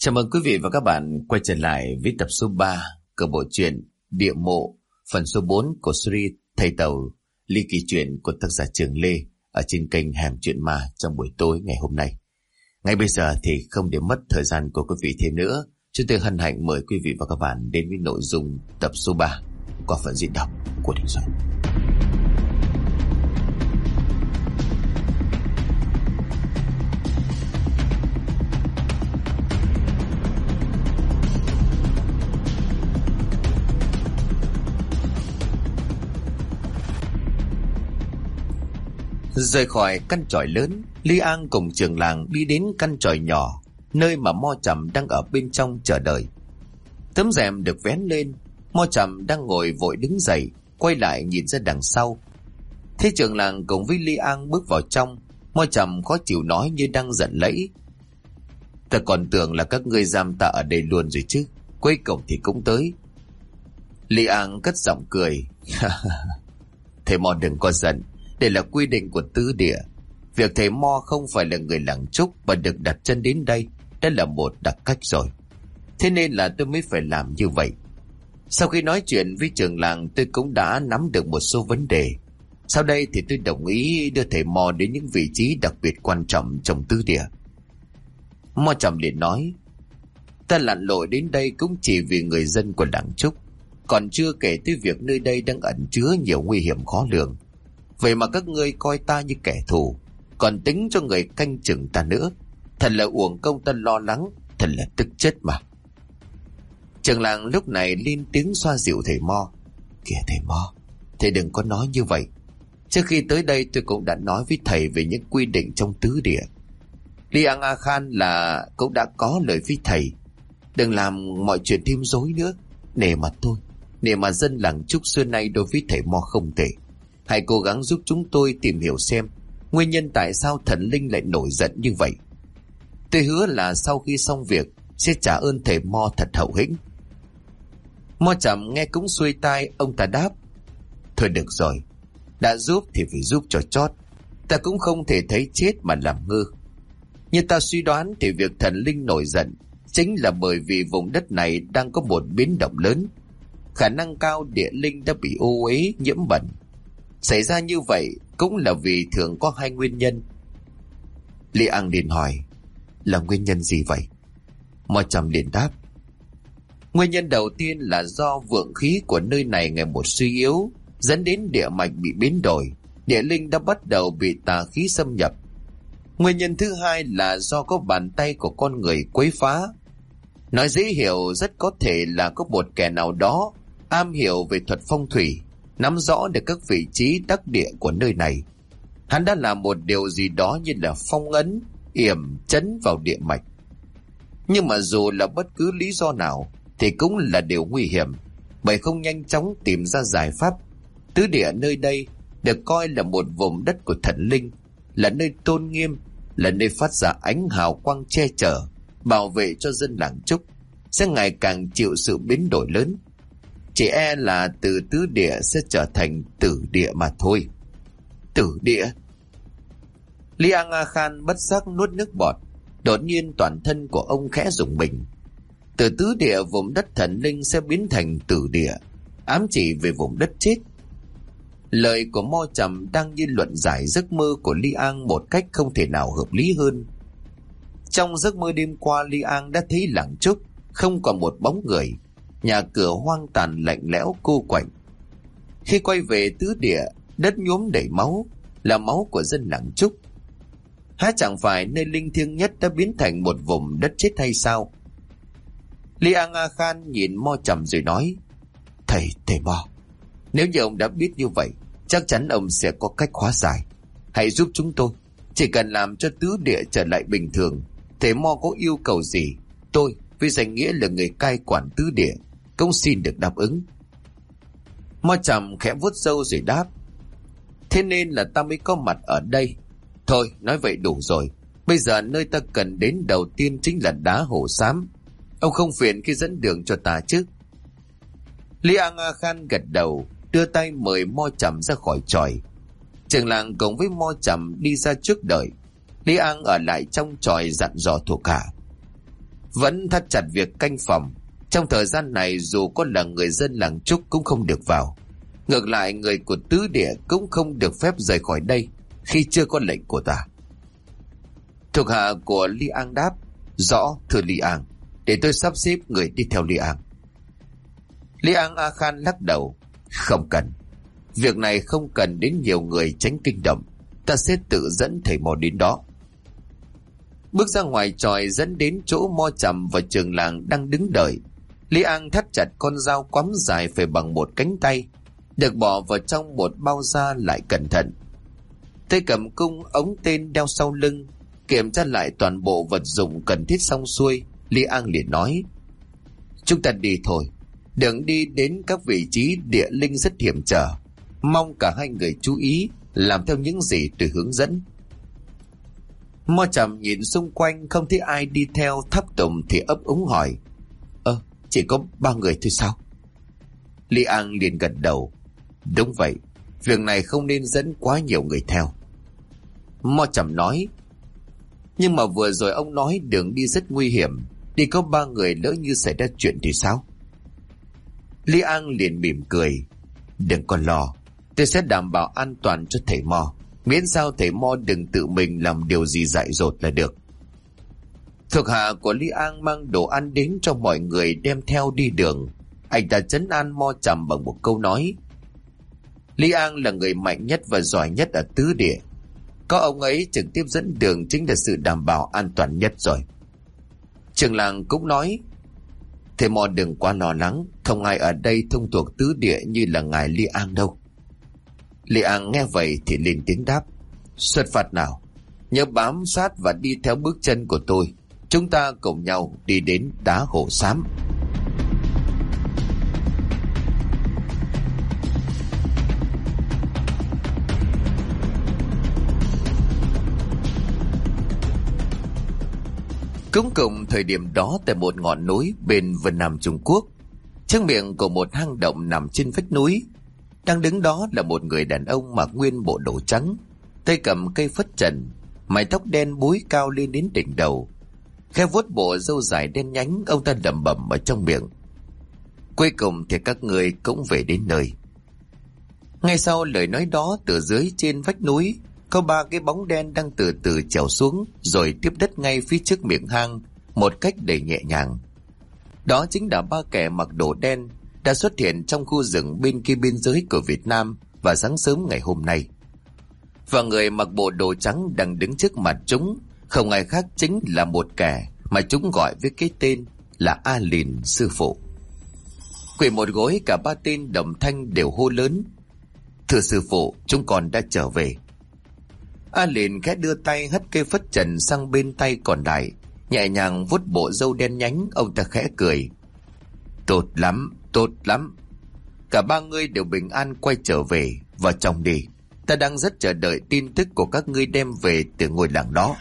Chào mừng quý vị và các bạn quay trở lại với tập số 3 của bộ truyện Địa Mộ, phần số 4 của series Thầy Tàu ly kỳ truyện của tác giả Trường Lê ở trên kênh Hẻm Chuyện Ma trong buổi tối ngày hôm nay. Ngay bây giờ thì không để mất thời gian của quý vị thêm nữa, chúng tôi hân hạnh mời quý vị và các bạn đến với nội dung tập số 3 qua phần diễn đọc của Đình Soạn. Rời khỏi căn chòi lớn, Lý An cùng Trường Làng đi đến căn chòi nhỏ, nơi mà Mo Trầm đang ở bên trong chờ đợi. Tấm rèm được vén lên, Mo Trầm đang ngồi vội đứng dậy, quay lại nhìn ra đằng sau. Thế Trường Làng cùng với Lý An bước vào trong, Mo Trầm khó chịu nói như đang giận lẫy: "Ta còn tưởng là các ngươi giam ta ở đây luôn rồi chứ, cuối cùng thì cũng tới." Lý An cất giọng cười: "Thầy Mo đừng có giận. Đây là quy định của tứ địa. Việc thầy Mo không phải là người làng Trúc và được đặt chân đến đây đã là một đặc cách rồi. Thế nên là tôi mới phải làm như vậy." Sau khi nói chuyện với Trường Làng, tôi cũng đã nắm được một số vấn đề. Sau đây thì tôi đồng ý đưa thầy Mo đến những vị trí đặc biệt quan trọng trong tứ địa. Mo Trầm liền nói: "Ta lặn lội đến đây cũng chỉ vì người dân của làng Trúc, còn chưa kể tới việc nơi đây đang ẩn chứa nhiều nguy hiểm khó lường. Vậy mà các ngươi coi ta như kẻ thù, còn tính cho người canh chừng ta nữa. Thật là uổng công ta lo lắng, thật là tức chết mà." Trường Làng lúc này lên tiếng xoa dịu thầy Mo: "Kìa thầy Mo, thầy đừng có nói như vậy. Trước khi tới đây tôi cũng đã nói với thầy về những quy định trong tứ địa. Lý An A Khan là cũng đã có lời với thầy. Đừng làm mọi chuyện thêm rối nữa. Nể mặt tôi, nể mặt dân làng Trúc xưa nay đối với thầy Mo không tệ. Hãy cố gắng giúp chúng tôi tìm hiểu xem nguyên nhân tại sao thần linh lại nổi giận như vậy. Tôi hứa là sau khi xong việc sẽ trả ơn thầy Mo thật hậu hĩnh." Mo Trầm nghe cũng xuôi tai, ông ta đáp: "Thôi được rồi, đã giúp thì phải giúp cho chót. Ta cũng không thể thấy chết mà làm ngơ. Như ta suy đoán thì việc thần linh nổi giận chính là bởi vì vùng đất này đang có một biến động lớn. Khả năng cao địa linh đã bị ô uế, nhiễm bẩn. Xảy ra như vậy cũng là vì thường có hai nguyên nhân." Lý An liền hỏi: "Là nguyên nhân gì vậy?" Mo Trầm liền đáp: "Nguyên nhân đầu tiên là do vượng khí của nơi này ngày một suy yếu, dẫn đến địa mạch bị biến đổi, địa linh đã bắt đầu bị tà khí xâm nhập. Nguyên nhân thứ hai là do có bàn tay của con người quấy phá. Nói dễ hiểu, rất có thể là có một kẻ nào đó am hiểu về thuật phong thủy, nắm rõ được các vị trí đắc địa của nơi này. Hắn đã làm một điều gì đó như là phong ấn, yểm chấn vào địa mạch. Nhưng mà dù là bất cứ lý do nào thì cũng là điều nguy hiểm, bởi không nhanh chóng tìm ra giải pháp. Tứ địa nơi đây được coi là một vùng đất của thần linh, là nơi tôn nghiêm, là nơi phát ra ánh hào quang che chở, bảo vệ cho dân làng Trúc, sẽ ngày càng chịu sự biến đổi lớn. Chỉ e là từ tứ địa sẽ trở thành tử địa mà thôi." "Tử địa?" Lý An A Khan bất giác nuốt nước bọt. Đột nhiên toàn thân của ông khẽ rùng mình. Từ tứ địa, vùng đất thần linh sẽ biến thành tử địa, ám chỉ về vùng đất chết. Lời của Mo Trầm đang như luận giải giấc mơ của Lý An một cách không thể nào hợp lý hơn. Trong giấc mơ đêm qua, Lý An đã thấy làng Trúc không còn một bóng người, nhà cửa hoang tàn lạnh lẽo cô quạnh. Khi quay về tứ địa, đất nhuốm đầy máu, là máu của dân làng Trúc. Há chẳng phải nơi linh thiêng nhất đã biến thành một vùng đất chết hay sao? Lý An A Khan nhìn Mo Trầm rồi nói: Thầy Mo, nếu như ông đã biết như vậy, chắc chắn ông sẽ có cách hóa giải. Hãy giúp chúng tôi. Chỉ cần làm cho tứ địa trở lại bình thường, thầy Mo có yêu cầu gì, tôi với danh nghĩa là người cai quản tứ địa cũng xin được đáp ứng." Mo Trầm khẽ vuốt râu rồi đáp: "Thế nên là ta mới có mặt ở đây. Thôi, nói vậy đủ rồi. Bây giờ nơi ta cần đến đầu tiên chính là đá Hồ Xám. Ông không phiền khi dẫn đường cho ta chứ?" Lý An A Khan gật đầu, đưa tay mời Mo Trầm ra khỏi chòi. Trường Làng cùng với Mo Trầm đi ra trước đợi. Lý An ở lại trong chòi dặn dò thuộc hạ: vẫn thắt chặt việc canh phòng. Trong thời gian này dù có là người dân làng Trúc cũng không được vào. Ngược lại người của tứ địa cũng không được phép rời khỏi đây khi chưa có lệnh của ta. Thuộc hạ của Li An đáp: Rõ thưa Li An, để tôi sắp xếp người đi theo Li An. Li An A Khan lắc đầu: Không cần. Việc này không cần đến nhiều người tránh kinh động. Ta sẽ tự dẫn thầy Mo đến đó. Bước ra ngoài chòi dẫn đến chỗ Mo Chậm và trường làng đang đứng đợi. Li An thắt chặt con dao quắm dài phải bằng một cánh tay, được bỏ vào trong một bao da lại cẩn thận. Tay cầm cung ống tên đeo sau lưng, kiểm tra lại toàn bộ vật dụng cần thiết xong xuôi. Li An liền nói: Chúng ta đi thôi. Đừng đi đến các vị trí địa linh rất hiểm trở. Mong cả hai người chú ý làm theo những gì tôi hướng dẫn. Mo Chậm nhìn xung quanh không thấy ai đi theo, thấp tùng thì ấp úng hỏi: Chỉ có 3 người thôi sao? Li An liền gật đầu: Đúng vậy, việc này không nên dẫn quá nhiều người theo. Mo Chậm nói: Nhưng mà vừa rồi ông nói đường đi rất nguy hiểm, đi có 3 người lỡ như xảy ra chuyện thì sao? Li An liền mỉm cười: Đừng có lo, tôi sẽ đảm bảo an toàn cho thầy Mo, miễn sao thầy Mo đừng tự mình làm điều gì dại dột là được. Thuộc hạ của Li An mang đồ ăn đến cho mọi người đem theo đi đường. Anh ta trấn an Mo Chậm bằng một câu nói: Li An là người mạnh nhất và giỏi nhất ở tứ địa. Có ông ấy trực tiếp dẫn đường chính là sự đảm bảo an toàn nhất rồi. Trường làng cũng nói: Thầy Mo đừng quá lo lắng, không ai ở đây thông thuộc tứ địa như là ngài Li An đâu. Li An nghe vậy thì lên tiếng đáp: Xuất phát nào, nhớ bám sát và đi theo bước chân của tôi. Chúng ta cùng nhau đi đến đá Hổ Xám. Cũng cùng thời điểm đó, tại một ngọn núi bên Vân Nam Trung Quốc, trước miệng của một hang động nằm trên vách núi, đang đứng đó là một người đàn ông mặc nguyên bộ đồ trắng, tay cầm cây phất trần, mái tóc đen búi cao lên đến đỉnh đầu, khẽ vuốt bộ râu dài đen nhánh. Ông ta lẩm bẩm ở trong miệng: Cuối cùng thì các người cũng về đến nơi. Ngay sau lời nói đó, từ dưới trên vách núi có 3 cái bóng đen đang từ từ trèo xuống, rồi tiếp đất ngay phía trước miệng hang một cách đầy nhẹ nhàng. Đó chính là 3 kẻ mặc đồ đen đã xuất hiện trong khu rừng bên kia biên giới của Việt Nam vào sáng sớm ngày hôm nay. Và người mặc bộ đồ trắng đang đứng trước mặt chúng không ai khác chính là một kẻ mà chúng gọi với cái tên là A Lìn sư phụ. Quỳ một gối, cả 3 tên đồng thanh đều hô lớn: Thưa sư phụ, chúng con đã trở về. A Lìn khẽ đưa tay hất cây phất trần sang bên tay còn lại, nhẹ nhàng vuốt bộ râu đen nhánh. Ông ta khẽ cười: Tốt lắm, tốt lắm. Cả 3 ngươi đều bình an quay trở về. Vào trong đi, ta đang rất chờ đợi tin tức của các ngươi đem về từ ngôi làng đó.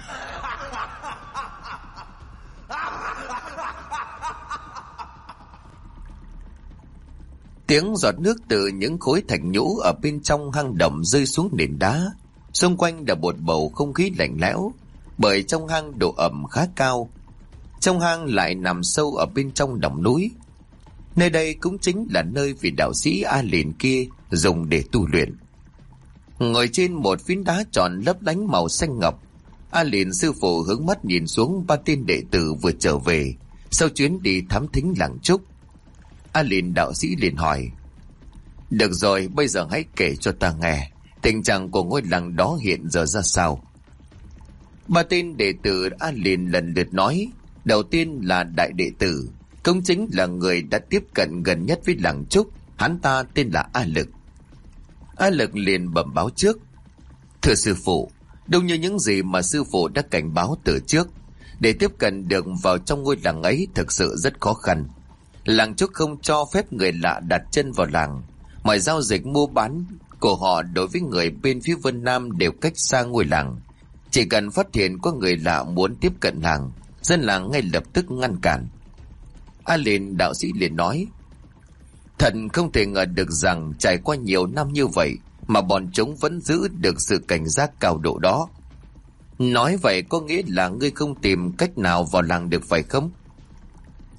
Tiếng giọt nước từ những khối thạch nhũ ở bên trong hang động rơi xuống nền đá. Xung quanh là một bầu không khí lạnh lẽo, bởi trong hang độ ẩm khá cao. Trong hang lại nằm sâu ở bên trong đầm núi. Nơi đây cũng chính là nơi vị đạo sĩ A Lìn kia dùng để tu luyện. Ngồi trên một phiến đá tròn lấp lánh màu xanh ngọc, A Lìn sư phụ hướng mắt nhìn xuống 3 tên đệ tử vừa trở về sau chuyến đi thám thính làng Trúc. A Lìn đạo sĩ liền hỏi: Được rồi, bây giờ hãy kể cho ta nghe tình trạng của ngôi làng đó hiện giờ ra sao. 3 tên đệ tử A Lìn lần lượt nói. Đầu tiên là đại đệ tử, cũng chính là người đã tiếp cận gần nhất với làng Trúc. Hắn ta tên là A Lực. A Lực liền bẩm báo trước: Thưa sư phụ, đúng như những gì mà sư phụ đã cảnh báo từ trước, để tiếp cận được vào trong ngôi làng ấy thực sự rất khó khăn. Làng Trúc không cho phép người lạ đặt chân vào làng. Mọi giao dịch mua bán của họ đối với người bên phía Vân Nam đều cách xa ngôi làng. Chỉ cần phát hiện có người lạ muốn tiếp cận làng, dân làng ngay lập tức ngăn cản. A Lìn đạo sĩ liền nói: Thật không thể ngờ được rằng trải qua nhiều năm như vậy mà bọn chúng vẫn giữ được sự cảnh giác cao độ đó. Nói vậy có nghĩa là ngươi không tìm cách nào vào làng được phải không?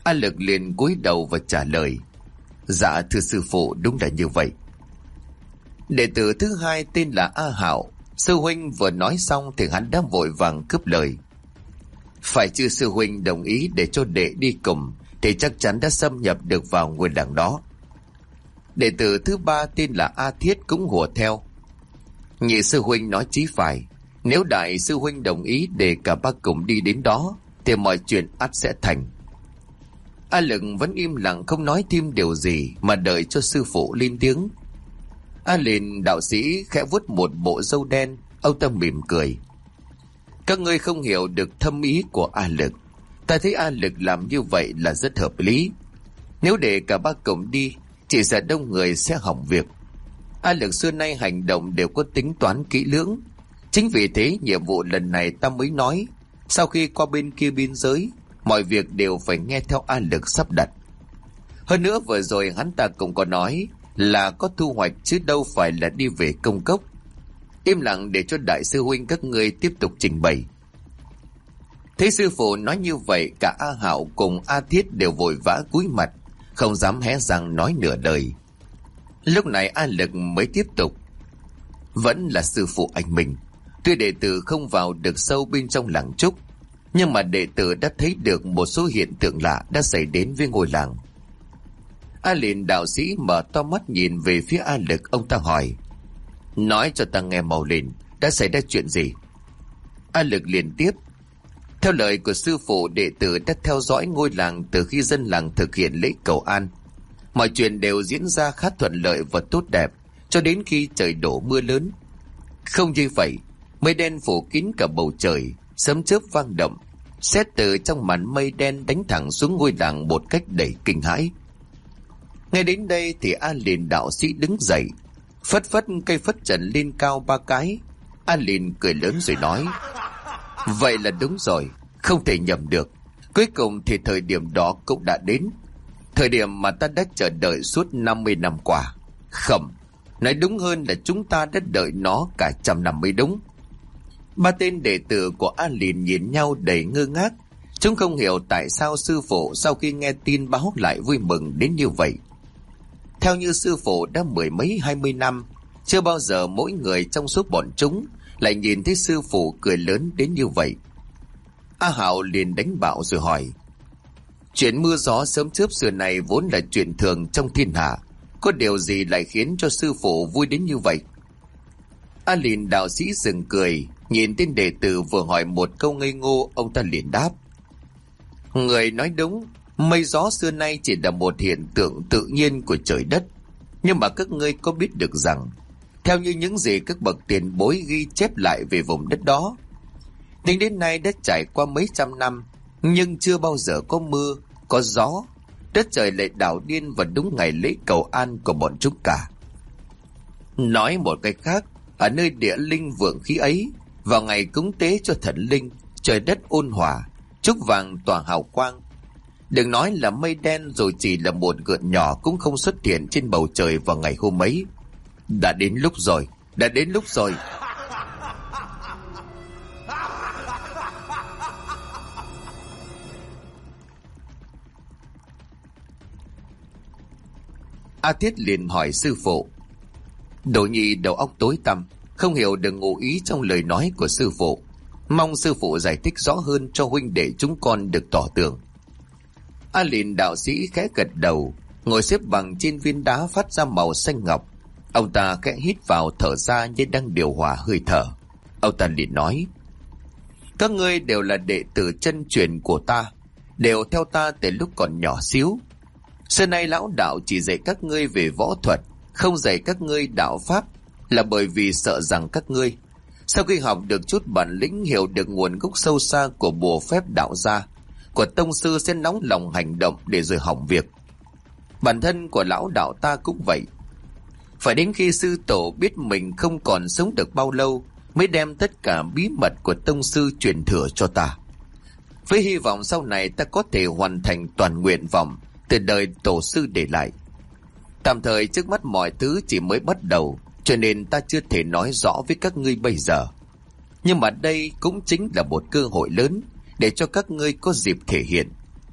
A Lực liền cúi đầu và trả lời: Dạ thưa sư phụ, đúng là như vậy. Đệ tử thứ hai tên là A Hạo. Sư huynh vừa nói xong thì hắn đã vội vàng cướp lời: Phải chứ sư huynh đồng ý để cho đệ đi cùng thì chắc chắn đã xâm nhập được vào ngôi làng đó. Đệ tử thứ ba tên là A Thiết cũng hùa theo: Nhị sư huynh nói chí phải, nếu đại sư huynh đồng ý để cả ba cùng đi đến đó thì mọi chuyện ắt sẽ thành. A Lực vẫn im lặng không nói thêm điều gì mà đợi cho sư phụ lên tiếng. A Liền đạo sĩ khẽ vuốt một bộ râu đen, ông ta mỉm cười: Các ngươi không hiểu được thâm ý của A Lực. Ta thấy A Lực làm như vậy là rất hợp lý. Nếu để cả ba cùng đi, chỉ sợ đông người sẽ hỏng việc. A Lực xưa nay hành động đều có tính toán kỹ lưỡng. Chính vì thế nhiệm vụ lần này ta mới nói, sau khi qua bên kia biên giới, mọi việc đều phải nghe theo A Lực sắp đặt. Hơn nữa vừa rồi hắn ta cũng có nói là có thu hoạch chứ đâu phải là đi về công cốc. Im lặng để cho đại sư huynh các ngươi tiếp tục trình bày. Thấy sư phụ nói như vậy, cả A Hạo cùng A Thiết đều vội vã cúi mặt, không dám hé răng nói nửa lời. Lúc này A Lực mới tiếp tục: Vẫn là sư phụ anh mình. Tuy đệ tử không vào được sâu bên trong làng Trúc, nhưng mà đệ tử đã thấy được một số hiện tượng lạ đã xảy đến với ngôi làng. A Liền đạo sĩ mở to mắt nhìn về phía A Lực, ông ta hỏi: Nói cho ta nghe mau lên, đã xảy ra chuyện gì? A Lực liền tiếp: Theo lời của sư phụ, đệ tử đã theo dõi ngôi làng từ khi dân làng thực hiện lễ cầu an. Mọi chuyện đều diễn ra khá thuận lợi và tốt đẹp cho đến khi trời đổ mưa lớn. Không như vậy, mây đen phủ kín cả bầu trời, sấm chớp vang động, sét từ trong màn mây đen đánh thẳng xuống ngôi làng một cách đầy kinh hãi. Ngay đến đây thì A Liền đạo sĩ đứng dậy, phất phất cây phất trần lên cao 3 cái. A Liền cười lớn rồi nói: Vậy là đúng rồi, không thể nhầm được. Cuối cùng thì thời điểm đó cũng đã đến, thời điểm mà ta đã chờ đợi suốt 50 năm qua. Không, nói đúng hơn là chúng ta đã đợi nó cả 100 năm mới đúng. 3 tên đệ tử của A Liền nhìn nhau đầy ngơ ngác. Chúng không hiểu tại sao sư phụ sau khi nghe tin báo lại vui mừng đến như vậy. Theo như sư phụ đã 10 mấy 20 năm, chưa bao giờ mỗi người trong số bọn chúng lại nhìn thấy sư phụ cười lớn đến như vậy. A Hạo liền đánh bạo rồi hỏi: Chuyện mưa gió sớm chớp xưa này vốn là chuyện thường trong thiên hạ, có điều gì lại khiến cho sư phụ vui đến như vậy? A Liền đạo sĩ dừng cười, nhìn tên đệ tử vừa hỏi một câu ngây ngô, ông ta liền đáp: Người nói đúng, mây gió xưa nay chỉ là một hiện tượng tự nhiên của trời đất. Nhưng mà các ngươi có biết được rằng, theo như những gì các bậc tiền bối ghi chép lại về vùng đất đó, tính đến nay đã trải qua mấy trăm năm, nhưng chưa bao giờ có mưa, có gió, đất trời lại đảo điên vào đúng ngày lễ cầu an của bọn chúng cả. Nói một cách khác, ở nơi địa linh vượng khí ấy, vào ngày cúng tế cho thần linh, trời đất ôn hòa, trúc vàng tỏa hào quang. Đừng nói là mây đen, rồi chỉ là một gợn nhỏ cũng không xuất hiện trên bầu trời vào ngày hôm ấy. Đã đến lúc rồi, đã đến lúc rồi. A Thiết liền hỏi sư phụ: Đồ nhi đầu óc tối tăm, không hiểu được ngụ ý trong lời nói của sư phụ. Mong sư phụ giải thích rõ hơn cho huynh đệ chúng con được tỏ tường. A Liền đạo sĩ khẽ gật đầu, ngồi xếp bằng trên viên đá phát ra màu xanh ngọc. Ông ta khẽ hít vào thở ra như đang điều hòa hơi thở. Ông ta liền nói: Các ngươi đều là đệ tử chân truyền của ta, đều theo ta từ lúc còn nhỏ xíu. Xưa nay lão đạo chỉ dạy các ngươi về võ thuật, không dạy các ngươi đạo pháp, là bởi vì sợ rằng các ngươi sau khi học được chút bản lĩnh, hiểu được nguồn gốc sâu xa của bùa phép đạo gia, của tông sư sẽ nóng lòng hành động để rồi hỏng việc. Bản thân của lão đạo ta cũng vậy. Phải đến khi sư tổ biết mình không còn sống được bao lâu mới đem tất cả bí mật của tông sư truyền thừa cho ta, với hy vọng sau này ta có thể hoàn thành toàn nguyện vọng từ đời tổ sư để lại. Tạm thời trước mắt mọi thứ chỉ mới bắt đầu, cho nên ta chưa thể nói rõ với các ngươi bây giờ. Nhưng mà đây cũng chính là một cơ hội lớn để cho các ngươi có dịp thể hiện.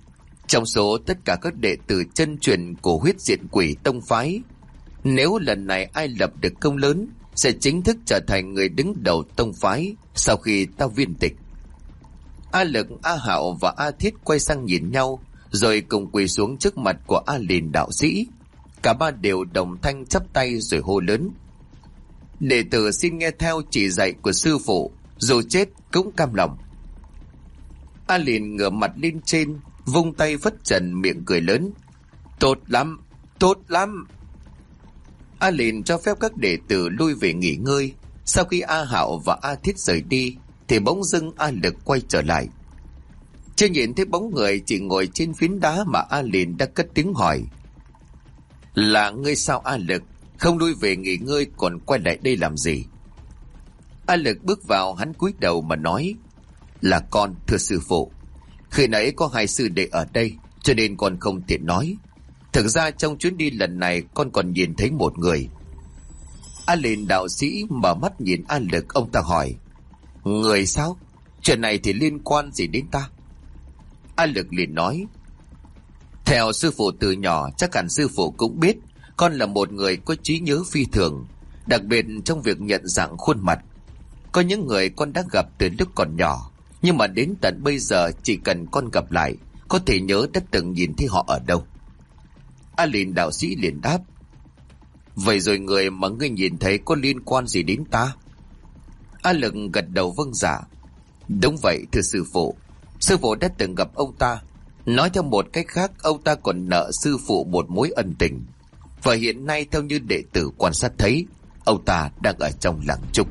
Trong số tất cả các đệ tử chân truyền của huyết diện quỷ tông phái, nếu lần này ai lập được công lớn sẽ chính thức trở thành người đứng đầu tông phái sau khi ta viên tịch. A Lực, A Hạo và A Thiết quay sang nhìn nhau, rồi cùng quỳ xuống trước mặt của A Lìn đạo sĩ. Cả ba đều đồng thanh chắp tay rồi hô lớn: đệ tử xin nghe theo chỉ dạy của sư phụ, dù chết cũng cam lòng. A Lìn ngửa mặt lên trên, vung tay phất trần, miệng cười lớn: tốt lắm, tốt lắm. A Lìn cho phép các đệ tử lui về nghỉ ngơi. Sau khi A Hạo và A Thiết rời đi thì bỗng dưng A Lực quay trở lại. Chưa nhìn thấy bóng người, chỉ ngồi trên phiến đá mà A Lìn đã cất tiếng hỏi: là ngươi sao A Lực? Không lui về nghỉ ngơi còn quay lại đây làm gì? A Lực bước vào, hắn cúi đầu mà nói: là con, thưa sư phụ. Khi nãy có hai sư đệ ở đây cho nên con không tiện nói. Thực ra trong chuyến đi lần này con còn nhìn thấy một người. A Lìn đạo sĩ mở mắt nhìn A Lực, ông ta hỏi: người sao? Chuyện này thì liên quan gì đến ta? A Lực liền nói: theo sư phụ từ nhỏ, chắc hẳn sư phụ cũng biết con là một người có trí nhớ phi thường, đặc biệt trong việc nhận dạng khuôn mặt. Có những người con đã gặp từ lúc còn nhỏ, nhưng mà đến tận bây giờ chỉ cần con gặp lại có thể nhớ đã từng nhìn thấy họ ở đâu. A Lìn đạo sĩ liền đáp: vậy rồi người mà ngươi nhìn thấy có liên quan gì đến ta? A Lực gật đầu vâng dạ: đúng vậy thưa sư phụ. Sư phụ đã từng gặp ông ta. Nói theo một cách khác, ông ta còn nợ sư phụ một mối ân tình. Và hiện nay theo như đệ tử quan sát thấy, ông ta đang ở trong làng Trúc.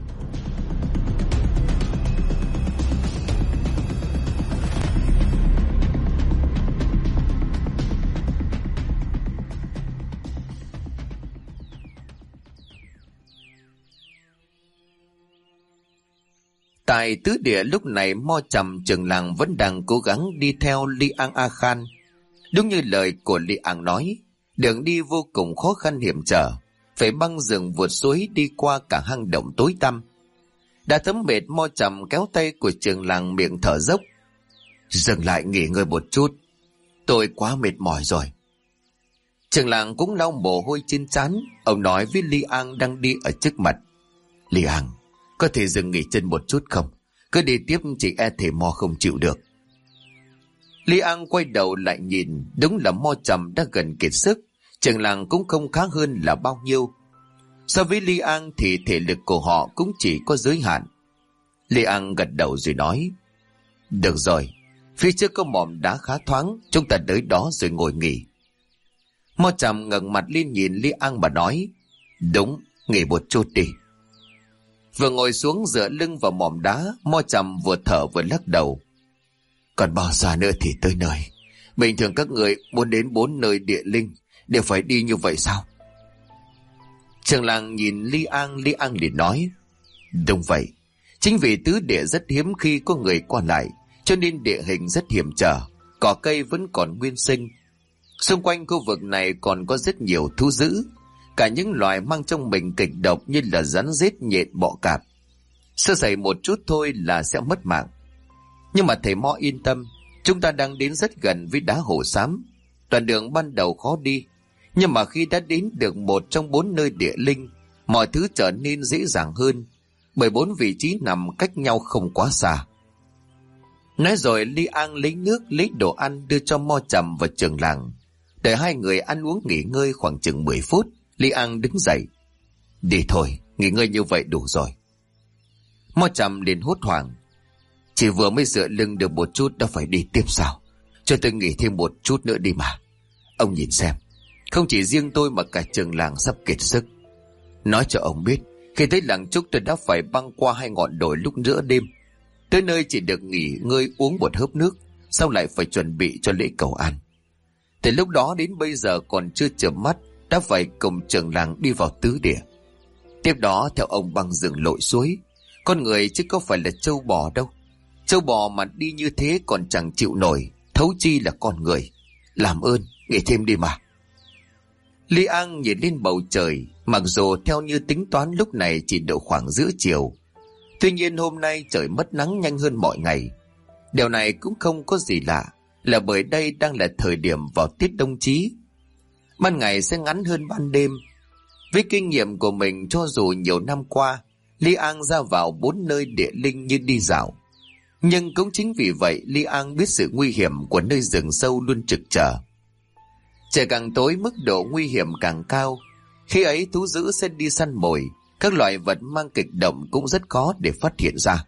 Tại tứ địa lúc này, Mo Trầm trưởng làng vẫn đang cố gắng đi theo Li An A Khan. Đúng như lời của Li An nói, đường đi vô cùng khó khăn hiểm trở, phải băng rừng vượt suối đi qua cả hang động tối tăm. Đã thấm mệt, Mo Trầm kéo tay của trưởng làng, miệng thở dốc: dừng lại nghỉ ngơi một chút, tôi quá mệt mỏi rồi. Trưởng làng cũng lau mồ hôi trên trán. Ông nói với Li An đang đi ở trước mặt: Li An, có thể dừng nghỉ chân một chút không? Cứ đi tiếp chỉ e thể Mo không chịu được. Li An quay đầu lại nhìn, đúng là Mo Trầm đã gần kiệt sức. Trưởng làng cũng không khá hơn là bao nhiêu. So với Li An thì thể lực của họ cũng chỉ có giới hạn. Li An gật đầu rồi nói: được rồi, phía trước có mỏm đá khá thoáng, chúng ta tới đó rồi ngồi nghỉ. Mo Trầm ngẩng mặt lên nhìn Li An mà nói: đúng, nghỉ một chút đi. Vừa ngồi xuống dựa lưng vào mỏm đá, Mo Trầm vừa thở vừa lắc đầu: còn bao xa nữa thì tới nơi? Bình thường các người muốn đến 4 nơi địa linh đều phải đi như vậy sao? Trưởng làng nhìn Li An liền nói: đúng vậy, chính vì tứ địa rất hiếm khi có người qua lại, cho nên địa hình rất hiểm trở, cỏ cây vẫn còn nguyên sinh. Xung quanh khu vực này còn có rất nhiều thú dữ, cả những loài mang trong mình kịch độc như là rắn rết, nhện, bọ cạp. Sơ sẩy một chút thôi là sẽ mất mạng. Nhưng mà thầy Mo yên tâm, chúng ta đang đến rất gần với đá Hổ Xám. Đoạn đường ban đầu khó đi, nhưng mà khi đã đến được một trong 4 nơi địa linh, mọi thứ trở nên dễ dàng hơn, bởi 4 vị trí nằm cách nhau không quá xa. Nói rồi Li An lấy nước, lấy đồ ăn đưa cho Mo Trầm và trưởng làng. Để hai người ăn uống nghỉ ngơi khoảng chừng 10 phút, Li An đứng dậy: đi thôi, nghỉ ngơi như vậy đủ rồi. Mo Trầm liền hốt hoảng: chỉ vừa mới dựa lưng được một chút đã phải đi tiếp sao? Cho tôi nghỉ thêm một chút nữa đi mà. Ông nhìn xem, không chỉ riêng tôi mà cả trường làng sắp kiệt sức. Nói cho ông biết, khi tới làng Trúc tôi đã phải băng qua 2 ngọn đồi lúc giữa đêm. Tới nơi chỉ được nghỉ ngơi uống một hớp nước, sau lại phải chuẩn bị cho lễ cầu an. Từ lúc đó đến bây giờ còn chưa chợp mắt đã phải cùng trưởng làng đi vào tứ địa. Tiếp đó theo ông băng rừng lội suối. Con người chứ có phải là trâu bò đâu. Trâu bò mà đi như thế còn chẳng chịu nổi, thấu chi là con người. Làm ơn, nghỉ thêm đi mà. Li An nhìn lên bầu trời, mặc dù theo như tính toán lúc này chỉ độ khoảng giữa chiều. Tuy nhiên hôm nay trời mất nắng nhanh hơn mọi ngày. Điều này cũng không có gì lạ, là bởi đây đang là thời điểm vào tiết đông chí. Ban ngày sẽ ngắn hơn ban đêm. Với kinh nghiệm của mình, cho dù nhiều năm qua Li An ra vào 4 nơi địa linh như đi dạo, nhưng cũng chính vì vậy Li An biết sự nguy hiểm của nơi rừng sâu luôn trực chờ. Trời càng tối, mức độ nguy hiểm càng cao. Khi ấy thú dữ sẽ đi săn mồi, các loài vật mang kịch động cũng rất khó để phát hiện ra.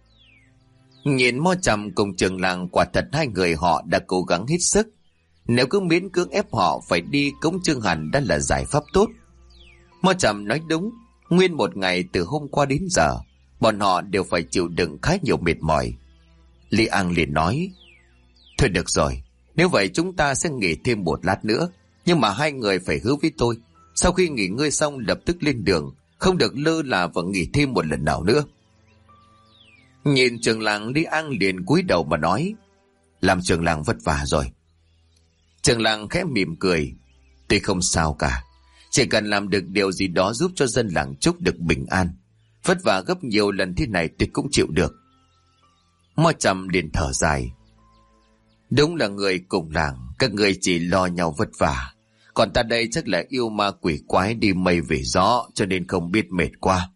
Nhìn Mo Trầm cùng Trường Làng, quả thật hai người họ đã cố gắng hết sức. Nếu cứ miễn cưỡng ép họ phải đi cũng chưa hẳn đã là giải pháp tốt. Mo Trầm nói đúng, nguyên một ngày từ hôm qua đến giờ, bọn họ đều phải chịu đựng khá nhiều mệt mỏi. Li An liền nói: thôi được rồi, nếu vậy chúng ta sẽ nghỉ thêm một lát nữa. Nhưng mà hai người phải hứa với tôi, sau khi nghỉ ngơi xong lập tức lên đường, không được lơ là và nghỉ thêm một lần nào nữa. Nhìn Trường Làng, Li An liền cúi đầu mà nói: làm Trường Làng vất vả rồi. Trường Làng khẽ mỉm cười: tôi không sao cả, chỉ cần làm được điều gì đó giúp cho dân làng Trúc được bình an, vất vả gấp nhiều lần thế này tôi cũng chịu được. Mo Trầm liền thở dài: đúng là người cùng làng, các người chỉ lo nhau vất vả, còn ta đây chắc là yêu ma quỷ quái đi mây về gió, cho nên không biết mệt qua.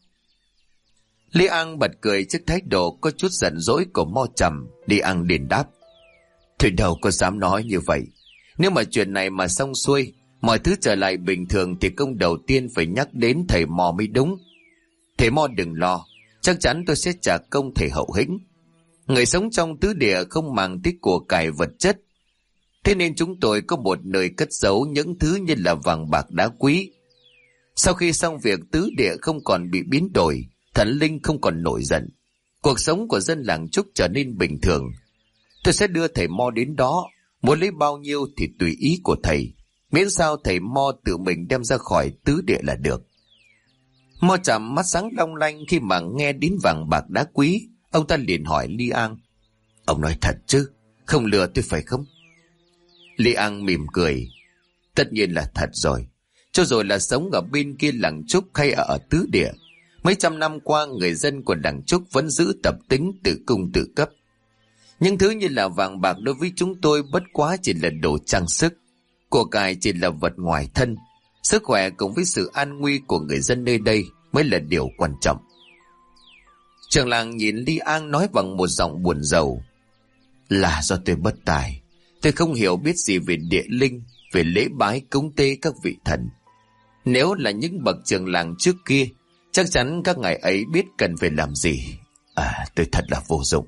Li An bật cười trước thái độ có chút giận dỗi của Mo Trầm. Li An liền đáp: thôi đâu có dám nói như vậy. Nếu mà chuyện này mà xong xuôi, mọi thứ trở lại bình thường, thì công đầu tiên phải nhắc đến thầy Mo mới đúng. Thầy Mo đừng lo, chắc chắn tôi sẽ trả công thầy hậu hĩnh. Người sống trong tứ địa không màng tích của cải vật chất, thế nên chúng tôi có một nơi cất giấu những thứ như là vàng bạc đá quý. Sau khi xong việc, tứ địa không còn bị biến đổi, thần linh không còn nổi giận, cuộc sống của dân làng Trúc trở nên bình thường. Tôi sẽ đưa thầy Mo đến đó, muốn lấy bao nhiêu thì tùy ý của thầy, miễn sao thầy Mo tự mình đem ra khỏi tứ địa là được. Mo Trầm mắt sáng long lanh khi mà nghe đến vàng bạc đá quý. Ông ta liền hỏi Li An: ông nói thật chứ, không lừa tôi phải không? Li An mỉm cười: tất nhiên là thật rồi. Cho dù là sống ở bên kia làng Trúc hay ở tứ địa, mấy trăm năm qua người dân của làng Trúc vẫn giữ tập tính tự cung tự cấp. Những thứ như là vàng bạc đối với chúng tôi bất quá chỉ là đồ trang sức, của cải chỉ là vật ngoài thân. Sức khỏe cùng với sự an nguy của người dân nơi đây mới là điều quan trọng. Trường Làng nhìn Li An nói bằng một giọng buồn rầu: là do tôi bất tài, tôi không hiểu biết gì về địa linh, về lễ bái cúng tế các vị thần. Nếu là những bậc trường làng trước kia, chắc chắn các ngài ấy biết cần phải làm gì. Tôi thật là vô dụng.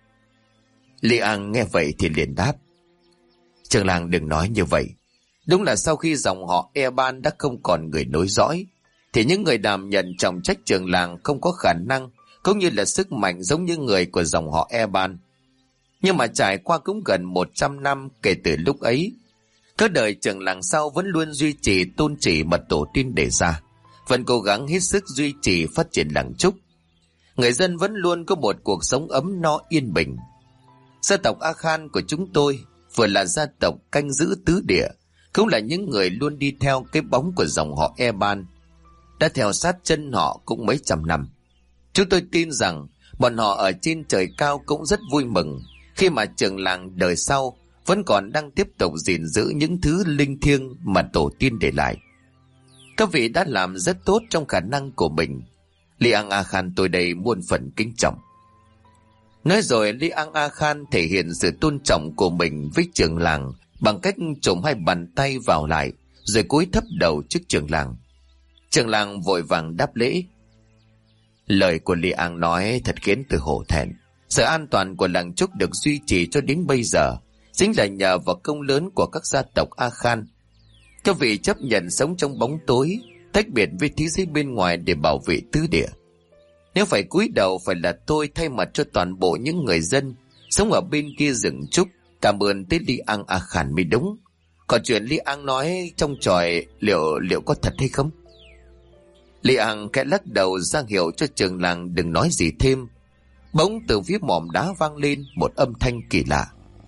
Li An nghe vậy thì liền đáp: Trường Làng đừng nói như vậy. Đúng là sau khi dòng họ Eban đã không còn người nối dõi, thì những người đảm nhận trọng trách Trường Làng không có khả năng cũng như là sức mạnh giống như người của dòng họ Eban. Nhưng mà trải qua cũng gần 100 năm kể từ lúc ấy, các đời Trường Làng sau vẫn luôn duy trì tôn chỉ mà tổ tiên đề ra, vẫn cố gắng hết sức duy trì phát triển làng Trúc. Người dân vẫn luôn có một cuộc sống ấm no yên bình. Gia tộc A Khan của chúng tôi vừa là gia tộc canh giữ tứ địa, cũng là những người luôn đi theo cái bóng của dòng họ Eban, đã theo sát chân họ cũng mấy trăm năm. Chúng tôi tin rằng bọn họ ở trên trời cao cũng rất vui mừng khi mà Trường Làng đời sau vẫn còn đang tiếp tục gìn giữ những thứ linh thiêng mà tổ tiên để lại. Các vị đã làm rất tốt trong khả năng của mình. Li An A Khan tôi đây muôn phần kính trọng. Nói rồi Li An A Khan thể hiện sự tôn trọng của mình với Trường Làng bằng cách chồm hai bàn tay vào lại, rồi cúi thấp đầu trước Trường Làng. Trường Làng vội vàng đáp lễ. Lời của Li An nói thật khiến tôi hổ thẹn. Sự an toàn của làng Trúc được duy trì cho đến bây giờ chính là nhờ vào công lớn của các gia tộc A Khan. Các vị chấp nhận sống trong bóng tối, tách biệt với thế giới bên ngoài để bảo vệ tứ địa. Nếu phải cúi đầu phải là tôi thay mặt cho toàn bộ những người dân sống ở bên kia rừng Trúc cảm ơn tới Li An A Khan mới đúng. Còn chuyện Li An nói trong tròi liệu có thật hay không? Li An khẽ lắc đầu ra hiệu cho Trường Làng đừng nói gì thêm. Bỗng từ phía mỏm đá vang lên một âm thanh kỳ lạ.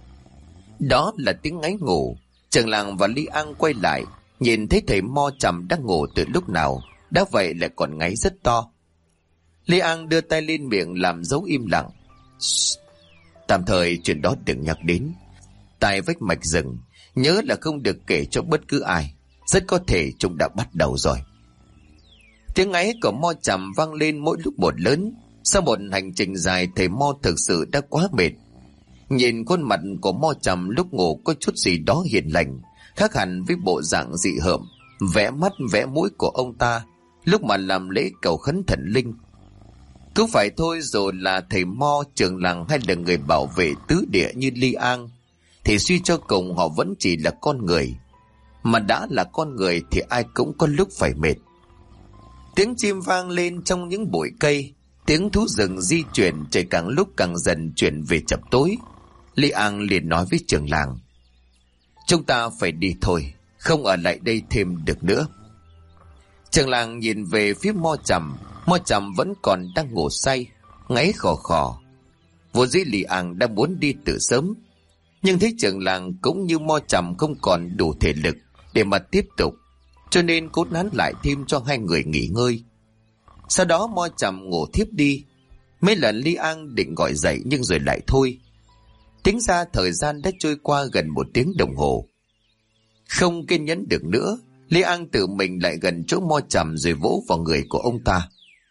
Đó là tiếng ngáy ngủ. Trường Làng và Li An quay lại, nhìn thấy thầy Mo Trầm đang ngủ từ lúc nào, đã vậy lại còn ngáy rất to. Li An đưa tay lên miệng làm dấu im lặng. Tạm thời chuyện đó đừng nhắc đến. tại vách mạch rừng, nhớ là không được kể cho bất cứ ai. Rất có thể chúng đã bắt đầu rồi. Tiếng ấy của Mo Chầm vang lên mỗi lúc một lớn. Sau một hành trình dài, thầy Mo thực sự đã quá mệt. Nhìn khuôn mặt của Mo Chầm lúc ngủ có chút gì đó hiền lành, khác hẳn với bộ dạng dị hợm, vẽ mắt vẽ mũi của ông ta lúc mà làm lễ cầu khấn thần linh. Cứ phải thôi, dù là thầy Mo, trưởng làng hay là người bảo vệ tứ địa như Li An, thì suy cho cùng họ vẫn chỉ là con người. Mà đã là con người thì ai cũng có lúc phải mệt. Tiếng chim vang lên trong những bụi cây, tiếng thú rừng di chuyển, trời càng lúc càng dần chuyển về chập tối. Li An liền nói với trưởng làng: chúng ta phải đi thôi, không ở lại đây thêm được nữa. Trưởng làng nhìn về phía Mo Chầm vẫn còn đang ngủ say, ngáy khò khò. Vốn dĩ Li An đã muốn đi từ sớm, nhưng thấy trưởng làng cũng như Mo Chầm không còn đủ thể lực để mà tiếp tục, cho nên cố nán lại thêm cho hai người nghỉ ngơi. Sau đó Mo Chầm ngủ thiếp đi. Mấy lần Li An định gọi dậy nhưng rồi lại thôi. Tính ra thời gian đã trôi qua gần 1 tiếng đồng hồ. Không kiên nhẫn được nữa, Li An tự mình lại gần chỗ Mo Chầm rồi vỗ vào người của ông ta.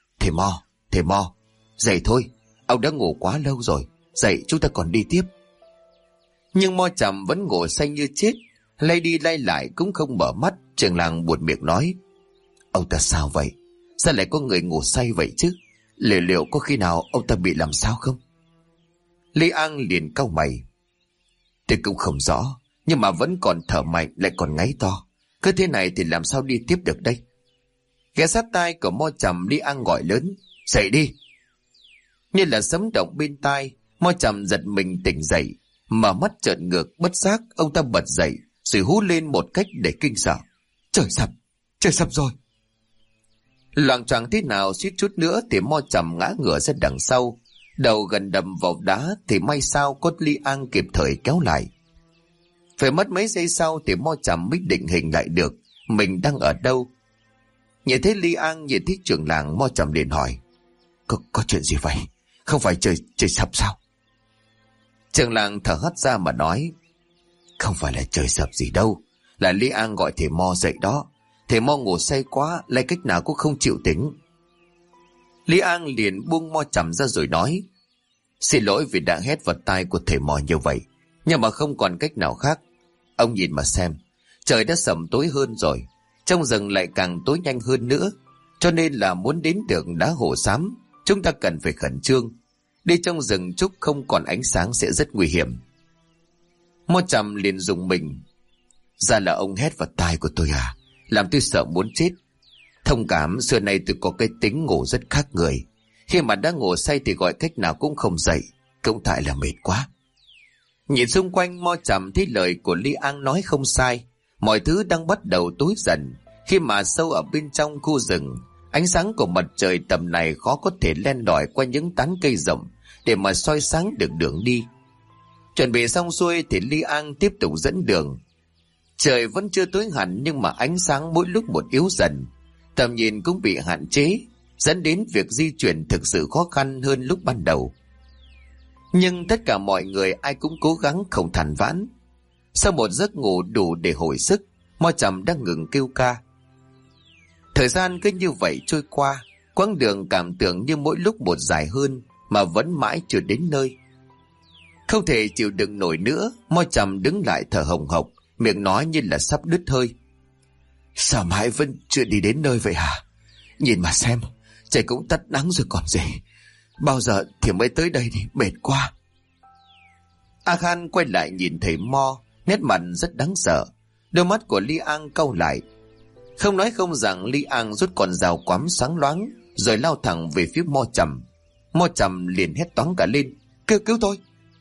Thầy Mo, dậy thôi, ông đã ngủ quá lâu rồi, dậy chúng ta còn đi tiếp. Nhưng Mo Chầm vẫn ngủ say như chết, lay đi lay lại cũng không mở mắt. Trưởng làng buột miệng nói: ông ta sao vậy? Sao lại có người ngủ say vậy chứ? Liệu có khi nào ông ta bị làm sao không? Li An liền cau mày: tôi cũng không rõ, nhưng mà vẫn còn thở mạnh, lại còn ngáy to. Cứ thế này thì làm sao đi tiếp được đây? Ghé sát tai của Mo Chầm, Li An gọi lớn: dậy đi! Như là sấm động bên tai, Mo Chầm giật mình tỉnh dậy, mở mắt trợn ngược. Bất giác ông ta bật dậy rồi hú lên một cách để kinh sợ: trời sập rồi! Loạng choạng thế nào suýt chút nữa thì Mo Chầm ngã ngửa ra đằng sau, đầu gần đầm vào đá, thì may sao có Li An kịp thời kéo lại. Phải mất mấy giây sau thì Mo Chầm mới định hình lại được mình đang ở đâu. Nhìn thấy Li An, nhìn thấy trưởng làng, Mo Chầm liền hỏi: có chuyện gì vậy? Không phải trời sập sao? Trưởng làng thở hắt ra mà nói: không phải là trời sập gì đâu, là Li An gọi thầy Mo dậy đó. Thầy Mo ngủ say quá, lại cách nào cũng không chịu tỉnh. Li An liền buông Mo Chầm ra rồi nói: xin lỗi vì đã hét vào tai của thầy Mo như vậy, nhưng mà không còn cách nào khác. Ông nhìn mà xem, trời đã sầm tối hơn rồi, trong rừng lại càng tối nhanh hơn nữa, cho nên là muốn đến được đá Hổ Xám, chúng ta cần phải khẩn trương. Đi trong rừng trúc không còn ánh sáng sẽ rất nguy hiểm. Mo Chầm liền rùng mình: ra là ông hét vào tai của tôi à? Làm tôi sợ muốn chết. Thông cảm, xưa nay tôi có cái tính ngủ rất khác người. Khi mà đã ngủ say thì gọi cách nào cũng không dậy, cũng tại là mệt quá. Nhìn xung quanh, Mo Chầm thấy lời của Li An nói không sai. Mọi thứ đang bắt đầu tối dần, khi mà sâu ở bên trong khu rừng, ánh sáng của mặt trời tầm này khó có thể len lỏi qua những tán cây rộng để mà soi sáng được đường đi. Chuẩn bị xong xuôi thì Li An tiếp tục dẫn đường. Trời vẫn chưa tối hẳn, nhưng mà ánh sáng mỗi lúc một yếu dần, tầm nhìn cũng bị hạn chế, dẫn đến việc di chuyển thực sự khó khăn hơn lúc ban đầu. Nhưng tất cả mọi người ai cũng cố gắng không than vãn. Sau một giấc ngủ đủ để hồi sức, Mo Chầm đang ngừng kêu ca. Thời gian cứ như vậy trôi qua, quãng đường cảm tưởng như mỗi lúc một dài hơn mà vẫn mãi chưa đến nơi. Không thể chịu đựng nổi nữa, Mo Chầm đứng lại thở hồng hộc, miệng nói như là sắp đứt hơi: sao mãi vẫn chưa đi đến nơi vậy hả? Nhìn mà xem, trời cũng tắt nắng rồi còn gì. Bao giờ thì mới tới đây đi, mệt quá. A Khan quay lại nhìn thấy Mo, nét mặt rất đáng sợ. Đôi mắt của Li An cau lại. Không nói không rằng, Li An rút con dao quắm sáng loáng rồi lao thẳng về phía Mo Chầm. Mo Chầm liền hét toáng cả lên: cứu tôi!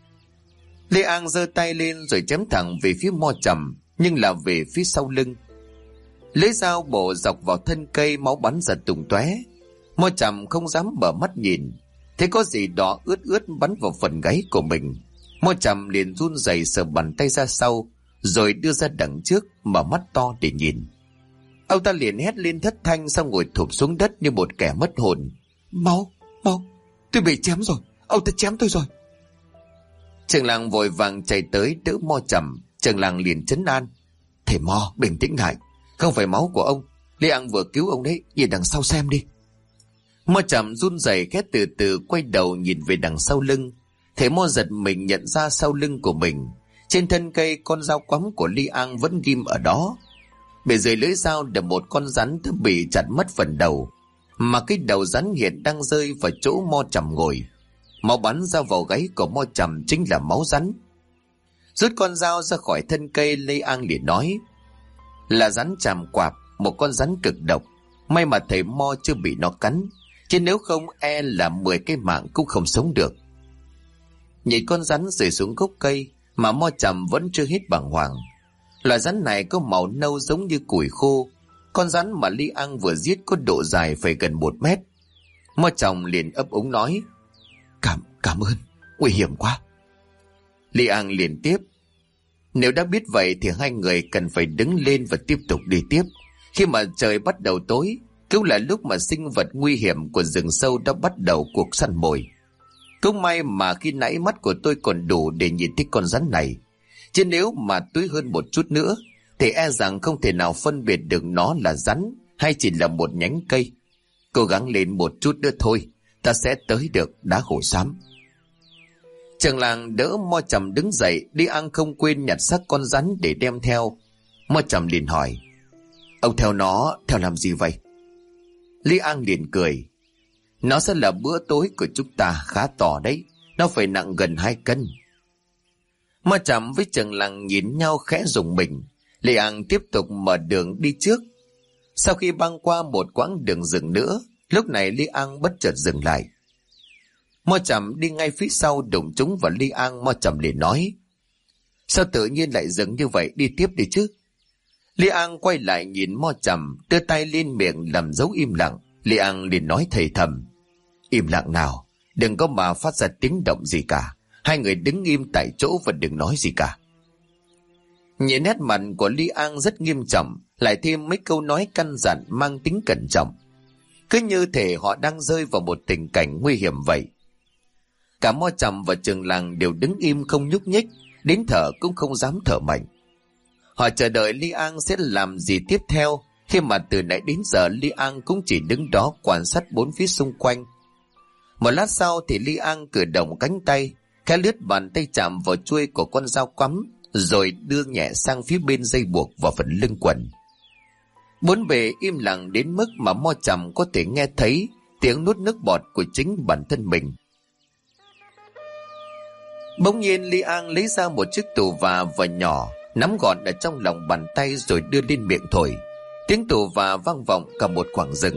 Li An giơ tay lên rồi chém thẳng về phía Mo Chầm, nhưng là về phía sau lưng. Lấy dao bổ dọc vào thân cây, máu bắn ra tung tóe. Mo Chầm không dám mở mắt nhìn, thấy có gì đó ướt ướt bắn vào phần gáy của mình. Mo Chầm liền run rẩy sờ bàn tay ra sau, rồi đưa ra đằng trước, mở mắt to để nhìn. Ông ta liền hét lên thất thanh, xong ngồi thụp xuống đất như một kẻ mất hồn: Mau, tôi bị chém rồi, ông ta chém tôi rồi. Trường làng vội vàng chạy tới đỡ Mo Trầm. Trường làng liền trấn an: Thầy Mo bình tĩnh lại, không phải máu của ông. Lý An vừa cứu ông đấy, nhìn đằng sau xem đi. Mo Trầm run rẩy khẽ từ từ quay đầu nhìn về đằng sau lưng. Thầy Mo giật mình nhận ra sau lưng của mình, trên thân cây con dao quắm của Lý An vẫn ghim ở đó. Bề dưới lưỡi dao là một con rắn đã bị chặt mất phần đầu, mà cái đầu rắn hiện đang rơi vào chỗ Mo Trầm ngồi. Máu bắn ra vào gáy của Mo Trầm chính là máu rắn. Rút con dao ra khỏi thân cây, Lý An liền nói: Là rắn tràm quạp, một con rắn cực độc. May mà thầy Mo chưa bị nó cắn, chứ nếu không e là 10 cái mạng cũng không sống được. Nhìn con rắn rơi xuống gốc cây mà Mo Trầm vẫn chưa hết bàng hoàng. Loài rắn này có màu nâu giống như củi khô. Con rắn mà Lý An vừa giết có độ dài phải gần 1 mét. Mo Trầm liền ấp úng nói: Cảm ơn, nguy hiểm quá. Lý An liền tiếp: Nếu đã biết vậy thì hai người cần phải đứng lên và tiếp tục đi tiếp. Khi mà trời bắt đầu tối, cũng là lúc mà sinh vật nguy hiểm của rừng sâu đã bắt đầu cuộc săn mồi. Cũng may mà khi nãy mắt của tôi còn đủ để nhìn thấy con rắn này, chứ nếu mà tối hơn một chút nữa thì e rằng không thể nào phân biệt được nó là rắn hay chỉ là một nhánh cây. Cố gắng lên một chút nữa thôi, ta sẽ tới được đá Hổ Xám. Trường làng đỡ Mo Trầm đứng dậy. Lý An không quên nhặt xác con rắn để đem theo. Mo Trầm liền hỏi: Ông theo nó theo làm gì vậy? Lý An liền cười: Nó sẽ là bữa tối của chúng ta, khá to đấy. Nó phải nặng gần 2 cân. Mo Trầm với Trường làng nhìn nhau khẽ rùng mình. Lý An tiếp tục mở đường đi trước. Sau khi băng qua một quãng đường rừng nữa, lúc này Lý An bất chợt dừng lại. Mo Trầm đi ngay phía sau đụng trúng vào Lý An. Mo Trầm liền nói: Sao tự nhiên lại dừng như vậy, đi tiếp đi chứ. Lý An quay lại nhìn Mo Trầm, đưa tay lên miệng làm dấu im lặng. Lý An liền nói thầy thầm: Im lặng nào, đừng có mà phát ra tiếng động gì cả. Hai người đứng im tại chỗ và đừng nói gì cả. Nhìn nét mặt của Lý An rất nghiêm trọng, lại thêm mấy câu nói căn dặn mang tính cẩn trọng, cứ như thể họ đang rơi vào một tình cảnh nguy hiểm vậy. Cả Mo Trầm và Trường làng đều đứng im không nhúc nhích, đến thở cũng không dám thở mạnh. Họ chờ đợi Lý An sẽ làm gì tiếp theo, khi mà từ nãy đến giờ Lý An cũng chỉ đứng đó quan sát bốn phía xung quanh. Một lát sau thì Lý An cử động cánh tay, khẽ lướt bàn tay chạm vào chuôi của con dao quắm, rồi đưa nhẹ sang phía bên dây buộc vào phần lưng quần. Bốn bề im lặng đến mức mà Mo Trầm có thể nghe thấy tiếng nuốt nước bọt của chính bản thân mình. Bỗng nhiên Lý An lấy ra một chiếc tù và nhỏ, nắm gọn ở trong lòng bàn tay rồi đưa lên miệng thổi. Tiếng tù và vang vọng cả một khoảng rừng.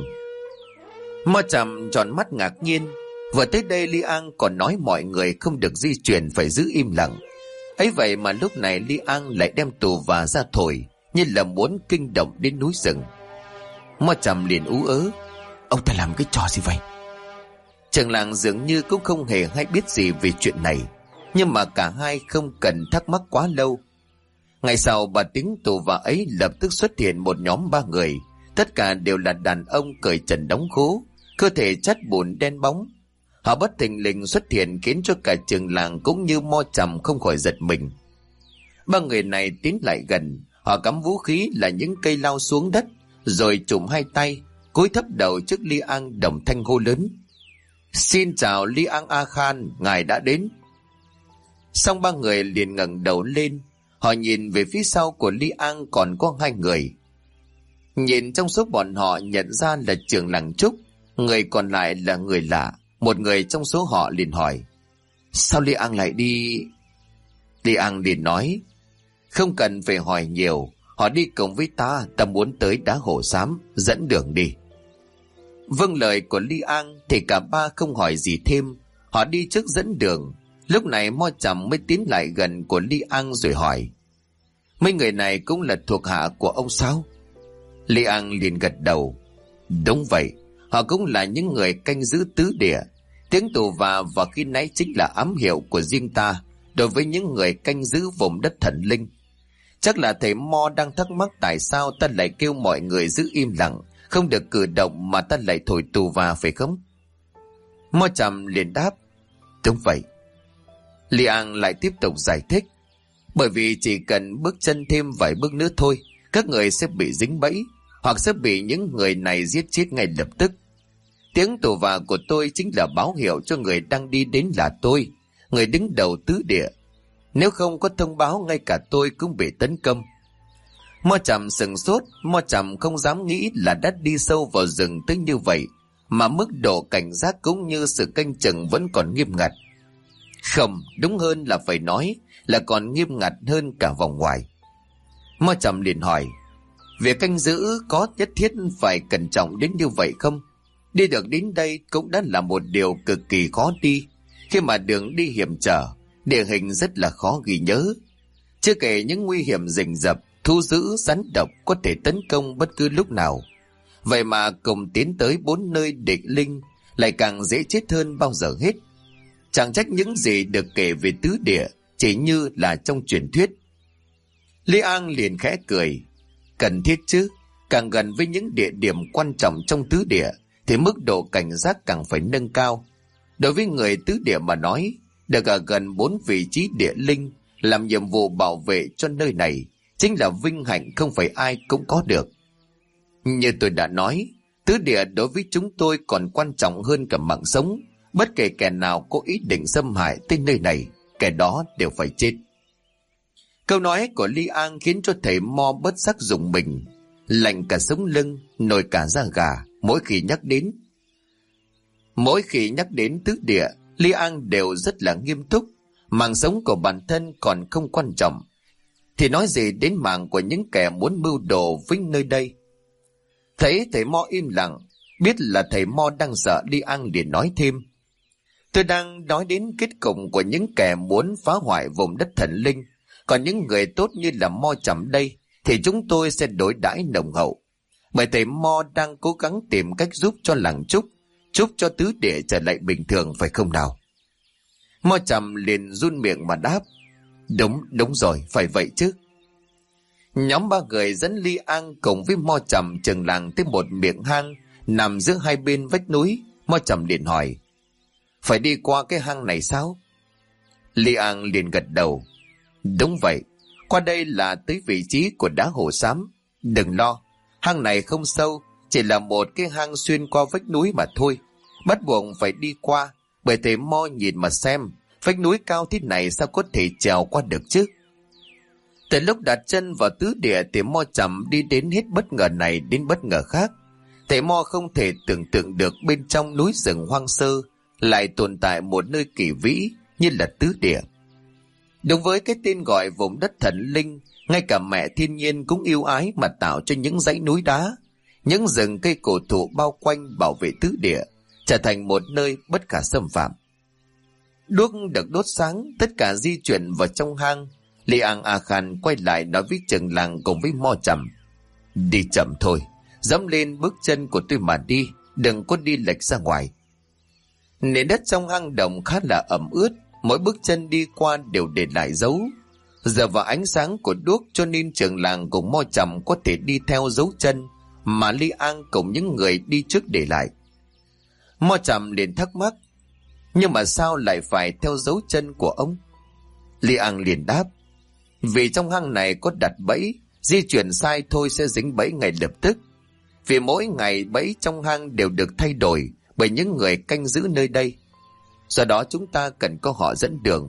Mo Trầm tròn mắt ngạc nhiên. Vừa tới đây Lý An còn nói mọi người không được di chuyển, phải giữ im lặng. Ấy vậy mà lúc này Lý An lại đem tù và ra thổi, như là muốn kinh động đến núi rừng. Mo Trầm liền ú ớ: Ông ta làm cái trò gì vậy? Trường làng dường như cũng không hề hay biết gì về chuyện này, nhưng mà cả hai không cần thắc mắc quá lâu. Ngày sau bà tiếng tù và ấy lập tức xuất hiện một nhóm 3 người, tất cả đều là đàn ông cởi trần đóng khố, cơ thể chất bùn đen bóng. Họ bất thình lình xuất hiện khiến cho cả trường làng cũng như Mo Trầm không khỏi giật mình. 3 người này tiến lại gần, họ cắm vũ khí là những cây lao xuống đất, rồi chụm hai tay, cúi thấp đầu trước Lý An đồng thanh hô lớn: Xin chào Lý An A Khan, ngài đã đến. Xong 3 người liền ngẩng đầu lên, họ nhìn về phía sau của Lý An còn có 2 người. Nhìn trong số bọn họ nhận ra là trưởng làng Trúc, người còn lại là người lạ. Một người trong số họ liền hỏi: Sao Lý An lại đi? Lý An liền nói: Không cần phải hỏi nhiều, họ đi cùng với ta, ta muốn tới đá Hổ Xám, dẫn đường đi. Vâng lời của Lý An thì cả 3 không hỏi gì thêm, họ đi trước dẫn đường. Lúc này Mo Trầm mới tiến lại gần của Lý An rồi hỏi: Mấy người này cũng là thuộc hạ của ông sao? Lý An liền gật đầu: Đúng vậy, họ cũng là những người canh giữ tứ địa. Tiếng tù và khi nãy chính là ám hiệu của riêng ta đối với những người canh giữ vùng đất thần linh. Chắc là thầy Mo đang thắc mắc tại sao ta lại kêu mọi người giữ im lặng, không được cử động, mà ta lại thổi tù và phải không? Mo Trầm liền đáp: Đúng vậy. Li An lại tiếp tục giải thích. Bởi vì chỉ cần bước chân thêm vài bước nữa thôi, các người sẽ bị dính bẫy, hoặc sẽ bị những người này giết chết ngay lập tức. Tiếng tù và của tôi chính là báo hiệu cho người đang đi đến là tôi, người đứng đầu tứ địa. Nếu không có thông báo, ngay cả tôi cũng bị tấn công. Mo Trầm sừng sốt. Mo Trầm không dám nghĩ là đã đi sâu vào rừng tới như vậy, mà mức độ cảnh giác cũng như sự canh chừng vẫn còn nghiêm ngặt. Không, đúng hơn là phải nói là còn nghiêm ngặt hơn cả vòng ngoài. Mo Trầm liền hỏi, việc canh giữ có nhất thiết phải cẩn trọng đến như vậy không? Đi được đến đây cũng đã là một điều cực kỳ khó đi, khi mà đường đi hiểm trở, địa hình rất là khó ghi nhớ. Chưa kể những nguy hiểm rình rập, thú dữ, rắn độc có thể tấn công bất cứ lúc nào. Vậy mà cùng tiến tới 4 nơi địch linh lại càng dễ chết hơn bao giờ hết. Chẳng trách những gì được kể về tứ địa chỉ như là trong truyền thuyết. Lý An liền khẽ cười. Cần thiết chứ, càng gần với những địa điểm quan trọng trong tứ địa thì mức độ cảnh giác càng phải nâng cao. Đối với người tứ địa mà nói, được ở gần 4 vị trí địa linh làm nhiệm vụ bảo vệ cho nơi này chính là vinh hạnh không phải ai cũng có được. Như tôi đã nói, tứ địa đối với chúng tôi còn quan trọng hơn cả mạng sống. Bất kể kẻ nào có ý định xâm hại tới nơi này, kẻ đó đều phải chết. Câu nói của Li An khiến cho thầy Mo bất giác rùng mình, lạnh cả sống lưng, nổi cả da gà mỗi khi nhắc đến. Mỗi khi nhắc đến tứ địa, Li An đều rất là nghiêm túc. Mạng sống của bản thân còn không quan trọng, thì nói gì đến mạng của những kẻ muốn mưu đồ với nơi đây. Thấy thầy Mo im lặng, biết là thầy Mo đang sợ, Li An liền nói thêm. Tôi đang nói đến kết cục của những kẻ muốn phá hoại vùng đất thần linh. Còn những người tốt như là Mo Trầm đây thì chúng tôi sẽ đối đãi nồng hậu. Bởi thầy Mo đang cố gắng tìm cách giúp cho làng Trúc, giúp cho tứ địa trở lại bình thường, phải không nào? Mo Trầm liền run miệng mà đáp. Đúng rồi, phải vậy chứ. Nhóm 3 người dẫn Li An cùng với Mo Trầm chừng làng tới một miệng hang nằm giữa hai bên vách núi. Mo Trầm liền hỏi, phải đi qua cái hang này sao? Li An liền gật đầu. Đúng vậy, qua đây là tới vị trí của đá hồ xám. Đừng lo, hang này không sâu, chỉ là một cái hang xuyên qua vách núi mà thôi. Bắt buộc phải đi qua, bởi thầy Mo nhìn mà xem, vách núi cao thế này sao có thể trèo qua được chứ? Từ lúc đặt chân vào tứ địa thì Mo Trầm đi đến hết bất ngờ này đến bất ngờ khác. Thầy Mo không thể tưởng tượng được bên trong núi rừng hoang sơ lại tồn tại một nơi kỳ vĩ như là tứ địa. Đúng với cái tên gọi vùng đất thần linh, ngay cả mẹ thiên nhiên cũng yêu ái mà tạo cho những dãy núi đá, những rừng cây cổ thụ bao quanh bảo vệ tứ địa, trở thành một nơi bất khả xâm phạm. Đuốc được đốt sáng, tất cả di chuyển vào trong hang. Li An A Khan quay lại nói với trường làng cùng với Mo Trầm. Đi chậm thôi, dẫm lên bước chân của tôi mà đi, đừng có đi lệch ra ngoài. Nền đất trong hang động khá là ẩm ướt, mỗi bước chân đi qua đều để lại dấu. Giờ vào ánh sáng của đuốc cho nên trường làng cùng Mo Trầm có thể đi theo dấu chân mà Li An cùng những người đi trước để lại. Mo Trầm liền thắc mắc, nhưng mà sao lại phải theo dấu chân của ông? Li An liền đáp, vì trong hang này có đặt bẫy, di chuyển sai thôi sẽ dính bẫy ngay lập tức. Vì mỗi ngày bẫy trong hang đều được thay đổi bởi những người canh giữ nơi đây, do đó chúng ta cần có họ dẫn đường.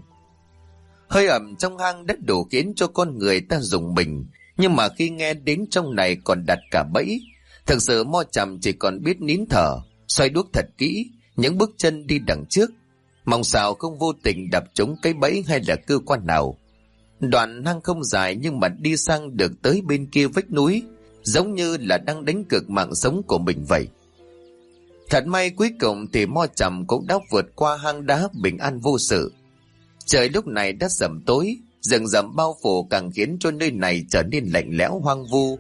Hơi ẩm trong hang đã đủ khiến cho con người ta rùng mình, nhưng mà khi nghe đến trong này còn đặt cả bẫy, thực sự Mo Trầm chỉ còn biết nín thở, xoay đuốc thật kỹ những bước chân đi đằng trước, mong sao không vô tình đập trúng cái bẫy hay là cơ quan nào. Đoạn hang không dài nhưng mà đi sang được tới bên kia vách núi, giống như là đang đánh cược mạng sống của mình vậy. Thật may cuối cùng thì Mo Trầm cũng đã vượt qua hang đá bình an vô sự. Trời lúc này đã sẩm tối, rừng rậm bao phủ càng khiến cho nơi này trở nên lạnh lẽo hoang vu.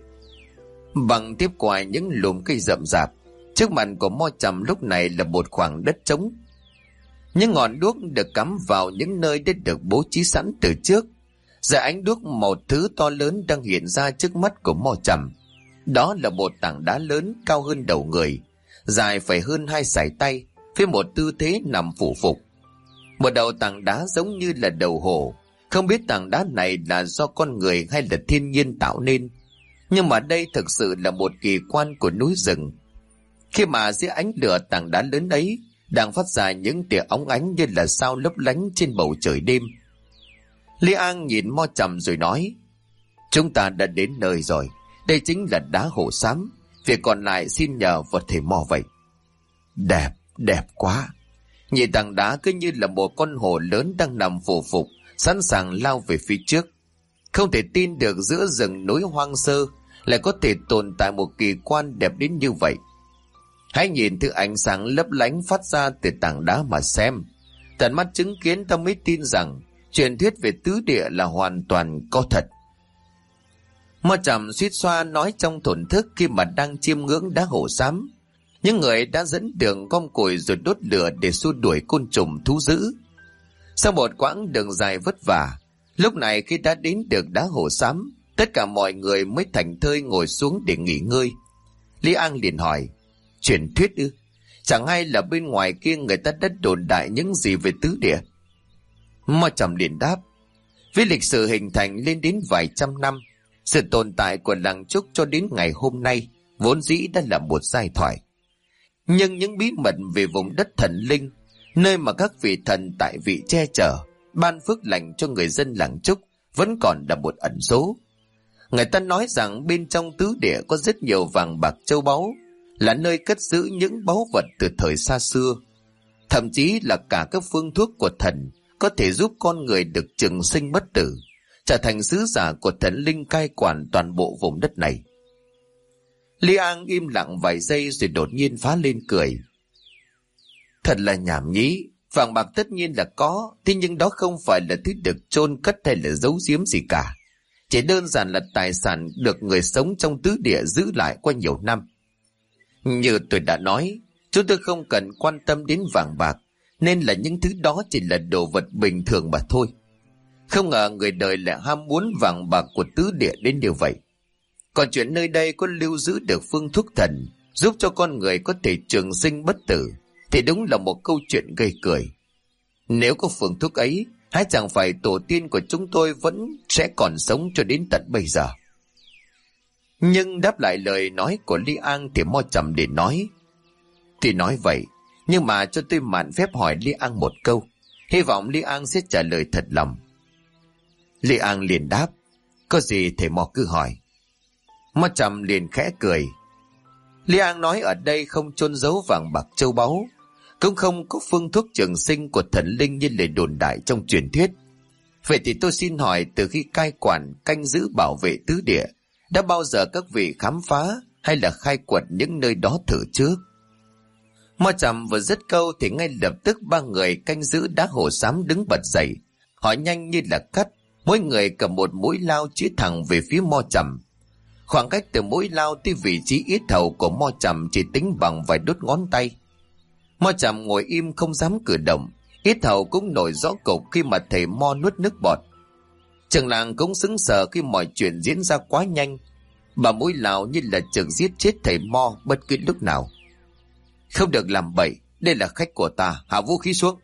Bằng tiếp qua những lùm cây rậm rạp, trước mặt của Mo Trầm lúc này là một khoảng đất trống. Những ngọn đuốc được cắm vào những nơi đã được bố trí sẵn từ trước. Giờ ánh đuốc một thứ to lớn đang hiện ra trước mắt của Mo Trầm. Đó là một tảng đá lớn cao hơn đầu người, dài phải hơn 2 sải tay, với một tư thế nằm phủ phục. Một đầu tảng đá giống như là đầu hổ. Không biết tảng đá này là do con người hay là thiên nhiên tạo nên, nhưng mà đây thực sự là một kỳ quan của núi rừng. Khi mà dưới ánh lửa tảng đá lớn ấy đang phát ra những tia óng ánh như là sao lấp lánh trên bầu trời đêm. Lý An nhìn Mo Trầm rồi nói: chúng ta đã đến nơi rồi. Đây chính là đá hổ xám. Việc còn lại xin nhờ vào thầy Mo vậy. Đẹp, đẹp quá. Nhìn tảng đá cứ như là một con hổ lớn đang nằm phủ phục, sẵn sàng lao về phía trước. Không thể tin được giữa rừng núi hoang sơ lại có thể tồn tại một kỳ quan đẹp đến như vậy. Hãy nhìn thứ ánh sáng lấp lánh phát ra từ tảng đá mà xem. Tận mắt chứng kiến ta mới tin rằng truyền thuyết về tứ địa là hoàn toàn có thật. Mo Trầm suýt xoa nói trong thổn thức khi mà đang chiêm ngưỡng đá hổ xám. Những người đã dẫn đường gom củi rồi đốt lửa để xua đuổi côn trùng thú dữ. Sau một quãng đường dài vất vả, lúc này khi đã đến được đá hổ xám, tất cả mọi người mới thảnh thơi ngồi xuống để nghỉ ngơi. Lý An liền hỏi: truyền thuyết ư? Chẳng hay là bên ngoài kia người ta đã đồn đại những gì về tứ địa? Mo Trầm liền đáp: với lịch sử hình thành lên đến vài trăm năm, sự tồn tại của làng Trúc cho đến ngày hôm nay vốn dĩ đã là một giai thoại. Nhưng những bí mật về vùng đất thần linh, nơi mà các vị thần tại vị che chở, ban phước lành cho người dân làng Trúc, vẫn còn là một ẩn số. Người ta nói rằng bên trong tứ địa có rất nhiều vàng bạc châu báu, là nơi cất giữ những báu vật từ thời xa xưa. Thậm chí là cả các phương thuốc của thần có thể giúp con người được trường sinh bất tử, trở thành sứ giả của thần linh cai quản toàn bộ vùng đất này. Lý An im lặng vài giây rồi đột nhiên phá lên cười. Thật là nhảm nhí. Vàng bạc tất nhiên là có, thế nhưng đó không phải là thứ được chôn cất hay là giấu giếm gì cả. Chỉ đơn giản là tài sản được người sống trong tứ địa giữ lại qua nhiều năm. Như tôi đã nói, chúng tôi không cần quan tâm đến vàng bạc, nên là những thứ đó chỉ là đồ vật bình thường mà thôi. Không ngờ người đời lại ham muốn vàng bạc của tứ địa đến như vậy. Còn chuyện nơi đây có lưu giữ được phương thuốc thần giúp cho con người có thể trường sinh bất tử thì đúng là một câu chuyện gây cười. Nếu có phương thuốc ấy, hãy chẳng phải tổ tiên của chúng tôi vẫn sẽ còn sống cho đến tận bây giờ. Nhưng đáp lại lời nói của Lý An thì Mo Trầm để nói: thì nói vậy, nhưng mà cho tôi mạn phép hỏi Lý An một câu, hy vọng Lý An sẽ trả lời thật lòng. Lý An liền đáp: có gì thầy Mo cứ hỏi. Mo Trầm liền khẽ cười. Lý An nói ở đây không chôn giấu vàng bạc châu báu, cũng không có phương thuốc trường sinh của thần linh như lời đồn đại trong truyền thuyết. Vậy thì tôi xin hỏi, từ khi cai quản canh giữ bảo vệ tứ địa, đã bao giờ các vị khám phá hay là khai quật những nơi đó thử trước? Mo Trầm vừa dứt câu thì ngay lập tức ba người canh giữ đá hổ xám đứng bật dậy, hỏi nhanh như là cắt, mỗi người cầm một mũi lao chĩa thẳng về phía Mo Trầm. Khoảng cách từ mũi lao tới vị trí yết hầu của Mo Trầm chỉ tính bằng vài đốt ngón tay. Mo Trầm ngồi im không dám cử động, yết hầu cũng nổi rõ cục khi mà thầy Mo nuốt nước bọt. Trường làng cũng sững sờ khi mọi chuyện diễn ra quá nhanh, bà mũi lao như là chừng giết chết thầy Mo bất cứ lúc nào. Không được làm bậy, đây là khách của ta, hạ vũ khí xuống.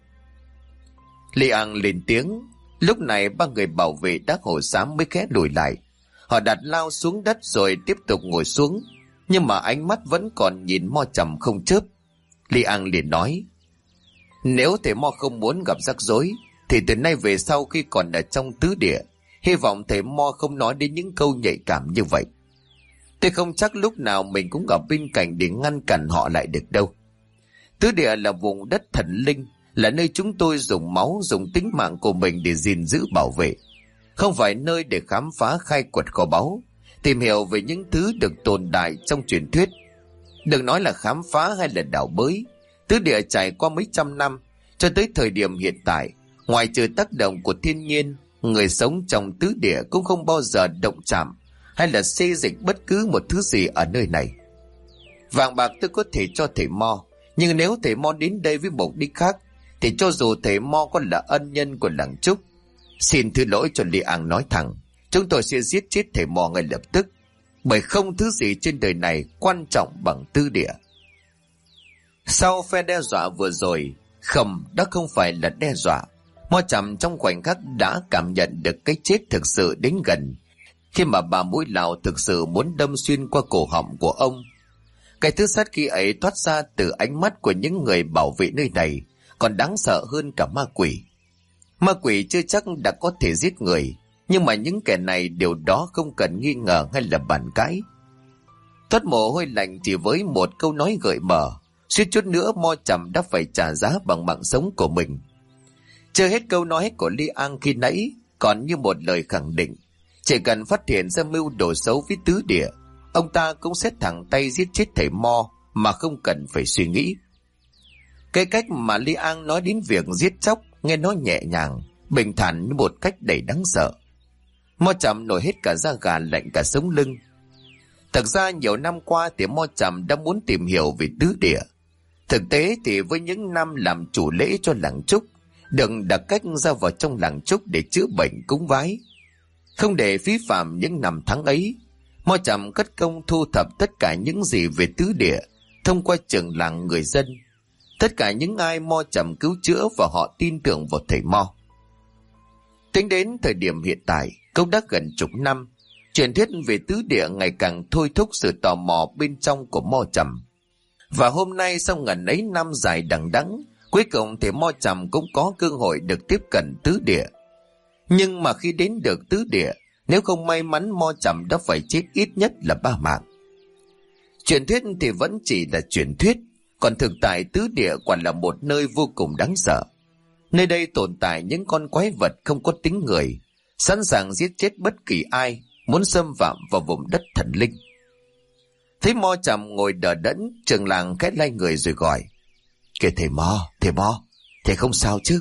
Lý An lên tiếng. Lúc này ba người bảo vệ đá hổ xám mới khẽ lùi lại. Họ đặt lao xuống đất rồi tiếp tục ngồi xuống, nhưng mà ánh mắt vẫn còn nhìn Mo Trầm không chớp. Lý An liền nói: nếu thầy Mo không muốn gặp rắc rối thì từ nay về sau khi còn ở trong tứ địa, hy vọng thầy Mo không nói đến những câu nhạy cảm như vậy. Tôi không chắc lúc nào mình cũng ở bên cạnh để ngăn cản họ lại được đâu. Tứ địa là vùng đất thần linh, là nơi chúng tôi dùng máu, dùng tính mạng của mình để gìn giữ bảo vệ, không phải nơi để khám phá khai quật kho báu, tìm hiểu về những thứ được tồn tại trong truyền thuyết. Đừng nói là khám phá hay là đào bới, tứ địa trải qua mấy trăm năm cho tới thời điểm hiện tại, ngoài trừ tác động của thiên nhiên, người sống trong tứ địa cũng không bao giờ động chạm hay là xê dịch bất cứ một thứ gì ở nơi này. Vàng bạc tôi có thể cho thầy Mo, nhưng nếu thầy Mo đến đây với mục đích khác thì cho dù thầy Mo có là ân nhân của làng Trúc, xin thứ lỗi cho Lý An nói thẳng, chúng tôi sẽ giết chết thầy Mo ngay lập tức, bởi không thứ gì trên đời này quan trọng bằng tứ địa. Sau phe đe dọa vừa rồi, Không, đó không phải là đe dọa. Mo Trầm trong khoảnh khắc đã cảm nhận được cái chết thực sự đến gần, khi mà bà mũi Lào thực sự muốn đâm xuyên qua cổ họng của ông. Cái thứ sát khí ấy thoát ra từ ánh mắt của những người bảo vệ nơi này còn đáng sợ hơn cả ma quỷ. Ma quỷ chưa chắc đã có thể giết người, nhưng mà những kẻ này điều đó không cần nghi ngờ hay là bàn cãi. Toát mồ hôi lạnh chỉ với một câu nói gợi mở, suýt chút nữa Mo Trầm đã phải trả giá bằng mạng sống của mình. Chưa hết câu nói của Li An khi nãy còn như một lời khẳng định, chỉ cần phát hiện ra mưu đồ xấu với tứ địa, ông ta cũng sẽ thẳng tay giết chết thầy Mo mà không cần phải suy nghĩ. Cái cách mà Li An nói đến việc giết chóc nghe nó nhẹ nhàng, bình thản như một cách đầy đáng sợ. Mo Trầm nổi hết cả da gà lạnh cả sống lưng. Thật ra nhiều năm qua thì Mo Trầm đã muốn tìm hiểu về tứ địa. Thực tế thì với những năm làm chủ lễ cho làng Trúc, đừng đặt cách ra vào trong làng Trúc để chữa bệnh cúng vái. Không để phí phạm những năm tháng ấy, Mo Trầm cất công thu thập tất cả những gì về tứ địa thông qua trường làng người dân, tất cả những ai Mo Trầm cứu chữa và họ tin tưởng vào thầy Mo. Tính đến thời điểm hiện tại, cũng đã gần chục năm, truyền thuyết về tứ địa ngày càng thôi thúc sự tò mò bên trong của Mo Trầm. Và hôm nay sau ngần ấy năm dài đằng đẵng, cuối cùng thì Mo Trầm cũng có cơ hội được tiếp cận tứ địa. Nhưng mà khi đến được tứ địa, nếu không may mắn Mo Trầm đã phải chết ít nhất là 3 mạng. Truyền thuyết thì vẫn chỉ là truyền thuyết, còn thực tại tứ địa quả là một nơi vô cùng đáng sợ. Nơi đây tồn tại những con quái vật không có tính người, sẵn sàng giết chết bất kỳ ai muốn xâm phạm vào vùng đất thần linh. Thấy Mo Trầm ngồi đờ đẫn, trường làng khẽ lay người rồi gọi: "Kìa thầy Mo, thầy không sao chứ?"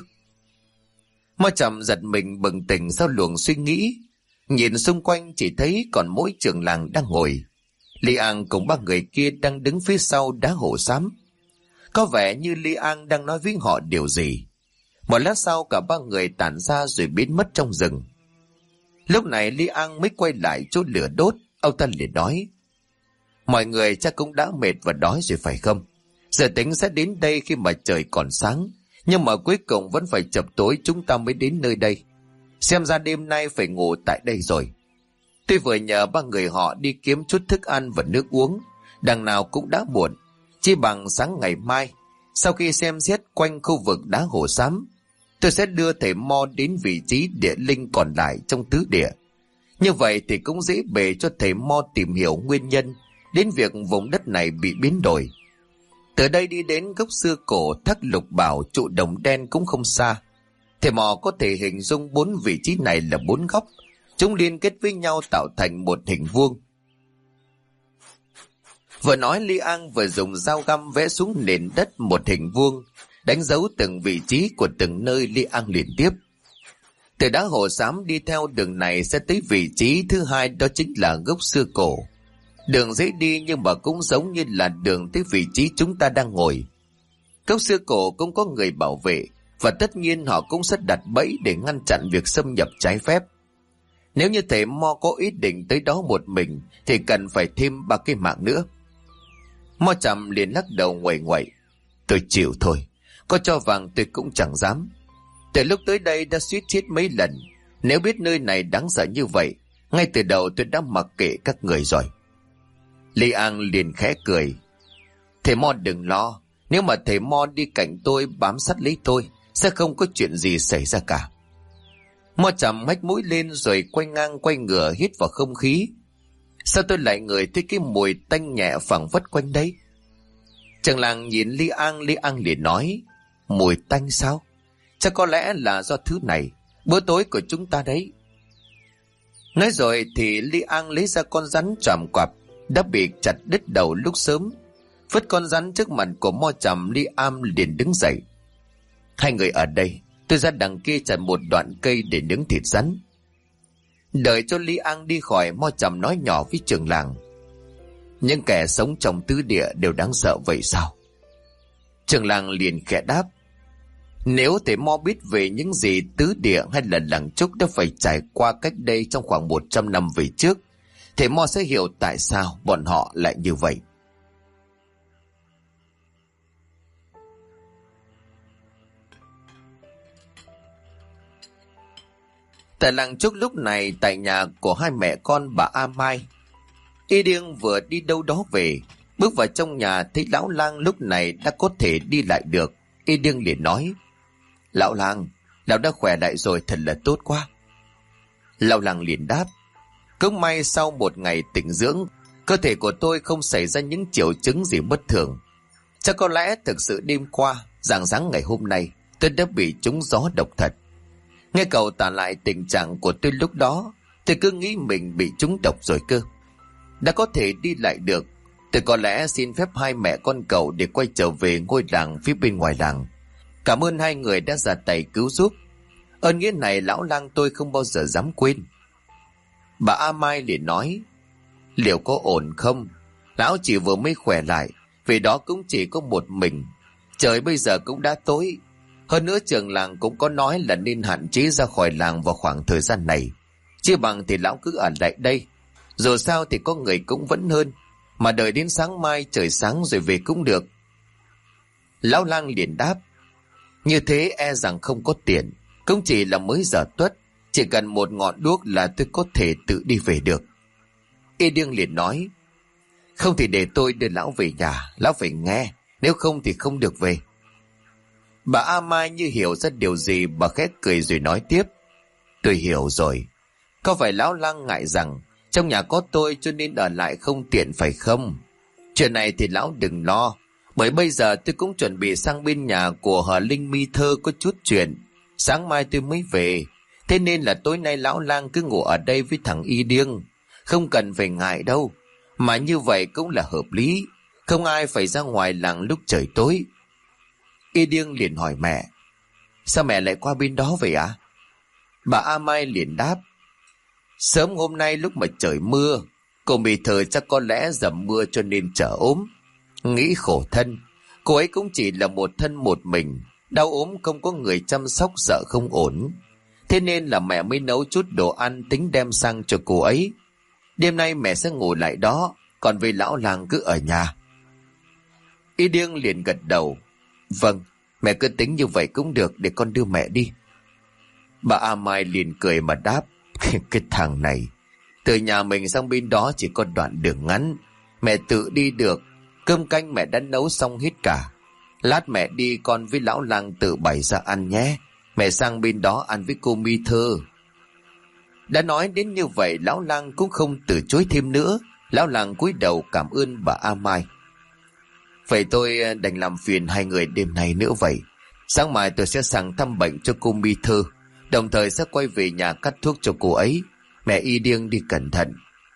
Mo Trầm giật mình bừng tỉnh sau luồng suy nghĩ, nhìn xung quanh chỉ thấy còn mỗi trường làng đang ngồi. Li An cùng 3 người kia đang đứng phía sau đá hổ xám. Có vẻ như Li An đang nói với họ điều gì. Một lát sau cả 3 người tản ra rồi biến mất trong rừng. Lúc này Li An mới quay lại chỗ lửa đốt. Ông ta liền nói: "Mọi người chắc cũng đã mệt và đói rồi phải không? Giờ tính sẽ đến đây khi mà trời còn sáng, nhưng mà cuối cùng vẫn phải chập tối chúng ta mới đến nơi đây. Xem ra đêm nay phải ngủ tại đây rồi. Tôi vừa nhờ 3 người họ đi kiếm chút thức ăn và nước uống, đằng nào cũng đã muộn, chỉ bằng sáng ngày mai, sau khi xem xét quanh khu vực đá hổ xám, tôi sẽ đưa thầy Mo đến vị trí địa linh còn lại trong tứ địa. Như vậy thì cũng dễ bề cho thầy Mo tìm hiểu nguyên nhân đến việc vùng đất này bị biến đổi. Từ đây đi đến gốc xưa cổ Thác Lục Bảo trụ đồng đen cũng không xa. Thầy Mo có thể hình dung 4 vị trí này là 4 góc, chúng liên kết với nhau tạo thành một hình vuông." Vừa nói Li An vừa dùng dao găm vẽ xuống nền đất một hình vuông, đánh dấu từng vị trí của từng nơi. Li An liên tiếp: "Từ đá hồ xám đi theo đường này sẽ tới vị trí thứ 2, đó chính là gốc xưa cổ. Đường dễ đi nhưng mà cũng giống như là đường tới vị trí chúng ta đang ngồi. Gốc xưa cổ cũng có người bảo vệ, và tất nhiên họ cũng sẽ đặt bẫy để ngăn chặn việc xâm nhập trái phép. Nếu như thầy Mo có ý định tới đó một mình thì cần phải thêm 3 cái mạng nữa." Mo Trầm liền lắc đầu nguậy nguậy: "Tôi chịu thôi, có cho vàng tôi cũng chẳng dám. Từ lúc tới đây đã suýt chết mấy lần, nếu biết nơi này đáng sợ như vậy, ngay từ đầu tôi đã mặc kệ các người rồi." Li An liền khẽ cười: "Thầy Mo đừng lo, nếu mà thầy Mo đi cạnh tôi bám sát lấy tôi, sẽ không có chuyện gì xảy ra cả." Mo Trầm hách mũi lên rồi quay ngang quay ngửa hít vào không khí. "Sao tôi lại ngửi thấy cái mùi tanh nhẹ phảng phất quanh đấy?" Trường làng nhìn Li An liền nói: "Mùi tanh sao? Chắc có lẽ là do thứ này, bữa tối của chúng ta đấy." Nói rồi thì Li An lấy ra con rắn tràm quạp đã bị chặt đứt đầu lúc sớm, vứt con rắn trước mặt của Mo Trầm. Li An liền đứng dậy: "Hai người ở đây, tôi ra đằng kia chặt một đoạn cây để nướng thịt rắn." Đợi cho Li An đi khỏi, Mo Trầm nói nhỏ với trường làng: "Những kẻ sống trong tứ địa đều đáng sợ vậy sao?" Trường làng liền khẽ đáp: "Nếu thầy Mo biết về những gì tứ địa hay là làng Trúc đã phải trải qua cách đây trong khoảng 100 năm về trước, thầy Mo sẽ hiểu tại sao bọn họ lại như vậy." Tại làng Trúc lúc này, tại nhà của hai mẹ con bà A Mai, Y Điêng vừa đi đâu đó về, bước vào trong nhà thấy lão lang lúc này đã có thể đi lại được. Y Điêng liền nói: Lão lang, lão đã khỏe lại rồi, thật là tốt quá. Lão lang liền đáp: Cũng may sau một ngày tĩnh dưỡng, cơ thể của tôi không xảy ra những triệu chứng gì bất thường. Chắc có lẽ thực sự đêm qua, rạng sáng ngày hôm nay, tôi đã bị trúng gió độc thật. Nghe cậu tả lại tình trạng của tôi lúc đó, tôi cứ nghĩ mình bị trúng độc rồi cơ. Đã có thể đi lại được, tôi có lẽ xin phép hai mẹ con cậu để quay trở về ngôi làng phía bên ngoài làng. Cảm ơn hai người đã ra tay cứu giúp. Ơn nghĩa này lão lang tôi không bao giờ dám quên. Bà A Mai liền nói: Liệu có ổn không? Lão chỉ vừa mới khỏe lại, vì đó cũng chỉ có một mình. Trời bây giờ cũng đã tối. Hơn nữa trường làng cũng có nói là nên hạn chế ra khỏi làng vào khoảng thời gian này. Chia bằng thì lão cứ ở lại đây. Dù sao thì có người cũng vẫn hơn. Mà đợi đến sáng mai trời sáng rồi về cũng được. Lão lang liền đáp: Như thế e rằng không có tiền. Cũng chỉ là mới giờ tuất. Chỉ cần một ngọn đuốc là tôi có thể tự đi về được. Y Điêng liền nói: Không thì để tôi đưa lão về nhà. Lão phải nghe, nếu không thì không được về. Bà A Mai như hiểu ra điều gì, bà khẽ cười rồi nói tiếp: Tôi hiểu rồi. Có phải lão lang ngại rằng trong nhà có tôi cho nên ở lại không tiện phải không? Chuyện này thì lão đừng lo, bởi bây giờ tôi cũng chuẩn bị sang bên nhà của Hờ Linh Mi Thơ có chút chuyện. Sáng mai tôi mới về, thế nên là tối nay lão lang cứ ngủ ở đây với thằng Y Điêng. Không cần phải ngại đâu, mà như vậy cũng là hợp lý. Không ai phải ra ngoài làng lúc trời tối. Y Điêng liền hỏi mẹ: Sao mẹ lại qua bên đó vậy ạ? Bà A Mai liền đáp: Sớm hôm nay lúc mà trời mưa, cô Mi Thơ chắc có lẽ dầm mưa cho nên trở ốm. Nghĩ khổ thân, cô ấy cũng chỉ là một thân một mình, đau ốm không có người chăm sóc sợ không ổn. Thế nên là mẹ mới nấu chút đồ ăn tính đem sang cho cô ấy. Đêm nay mẹ sẽ ngủ lại đó, còn về lão làng cứ ở nhà. Y Điêng liền gật đầu: Vâng, mẹ cứ tính như vậy cũng được, để con đưa mẹ đi. Bà A Mai liền cười mà đáp: Cái thằng này, từ nhà mình sang bên đó chỉ có đoạn đường ngắn, mẹ tự đi được. Cơm canh mẹ đã nấu xong hết cả. Lát mẹ đi con với lão lang tự bày ra ăn nhé. Mẹ sang bên đó ăn với cô Mi Thơ. Đã nói đến như vậy, lão lang cũng không từ chối thêm nữa. Lão lang cúi đầu cảm ơn bà A Mai. Vậy tôi đành làm phiền hai người đêm nay nữa vậy. Sáng mai tôi sẽ sang thăm bệnh cho cô Mi Thơ, đồng thời sẽ quay về nhà cắt thuốc cho cô ấy. Mẹ Y Điêng đi cẩn thận.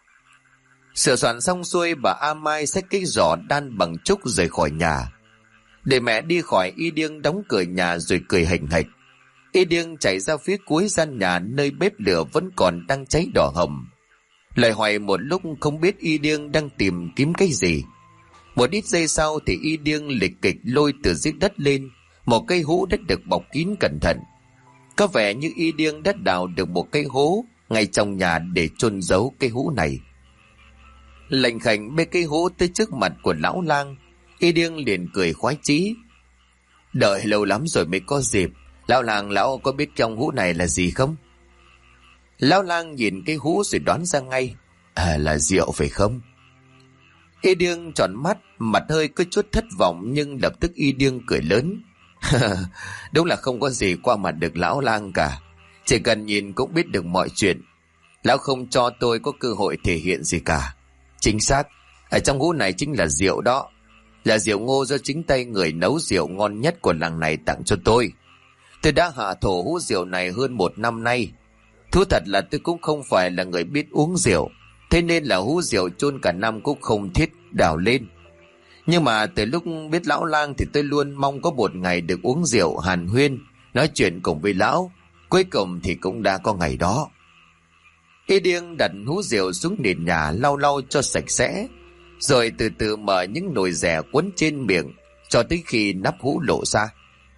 Sửa soạn xong xuôi, bà A Mai xách cái giỏ đan bằng trúc rời khỏi nhà. Để mẹ đi khỏi, Y Điêng đóng cửa nhà rồi cười hềnh hệch. Y Điêng chạy ra phía cuối gian nhà, nơi bếp lửa vẫn còn đang cháy đỏ hồng. Lời hoài một lúc không biết Y Điêng đang tìm kiếm cái gì. Một ít giây sau thì Y Điêng lịch kịch lôi từ dưới đất lên một cây hũ đã được bọc kín cẩn thận. Có vẻ như Y Điêng đã đào được một cái hố ngay trong nhà để chôn giấu cái hũ này. Lành khảnh bê cây hũ tới trước mặt của lão lang, Y Điêng liền cười khoái chí: Đợi lâu lắm rồi mới có dịp. Lão lang, lão có biết trong hũ này là gì không? Lão lang nhìn cái hũ rồi đoán ra ngay: là rượu phải không? Y Điêng tròn mắt, mặt hơi có chút thất vọng, nhưng lập tức Y Điêng cười lớn: Đúng là không có gì qua mặt được lão lang cả. Chỉ cần nhìn cũng biết được mọi chuyện. Lão không cho tôi có cơ hội thể hiện gì cả. Chính xác, ở trong hũ này chính là rượu đó. Là rượu ngô do chính tay người nấu rượu ngon nhất của làng này tặng cho tôi. Tôi đã hạ thổ hũ rượu này hơn 1 năm nay. Thú thật là tôi cũng không phải là người biết uống rượu, thế nên là hũ rượu chôn cả năm cũng không thiết đào lên. Nhưng mà từ lúc biết lão lang thì tôi luôn mong có một ngày được uống rượu hàn huyên, nói chuyện cùng với lão. Cuối cùng thì cũng đã có ngày đó. Y Điêng đặt hũ rượu xuống nền nhà, lau lau cho sạch sẽ, rồi từ từ mở những nồi dẻ quấn trên miệng cho tới khi nắp hũ lộ ra.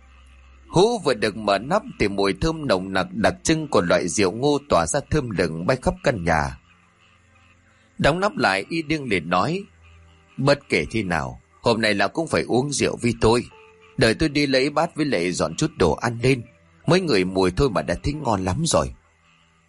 Hũ vừa được mở nắp thì mùi thơm nồng nặc đặc trưng của loại rượu ngô tỏa ra thơm lừng bay khắp căn nhà. Đóng nắp lại, Y Điêng liền nói: Bất kể thế nào, hôm nay là cũng phải uống rượu với tôi. Đợi tôi đi lấy bát với lại dọn chút đồ ăn lên. Mấy người mùi thôi mà đã thấy ngon lắm rồi.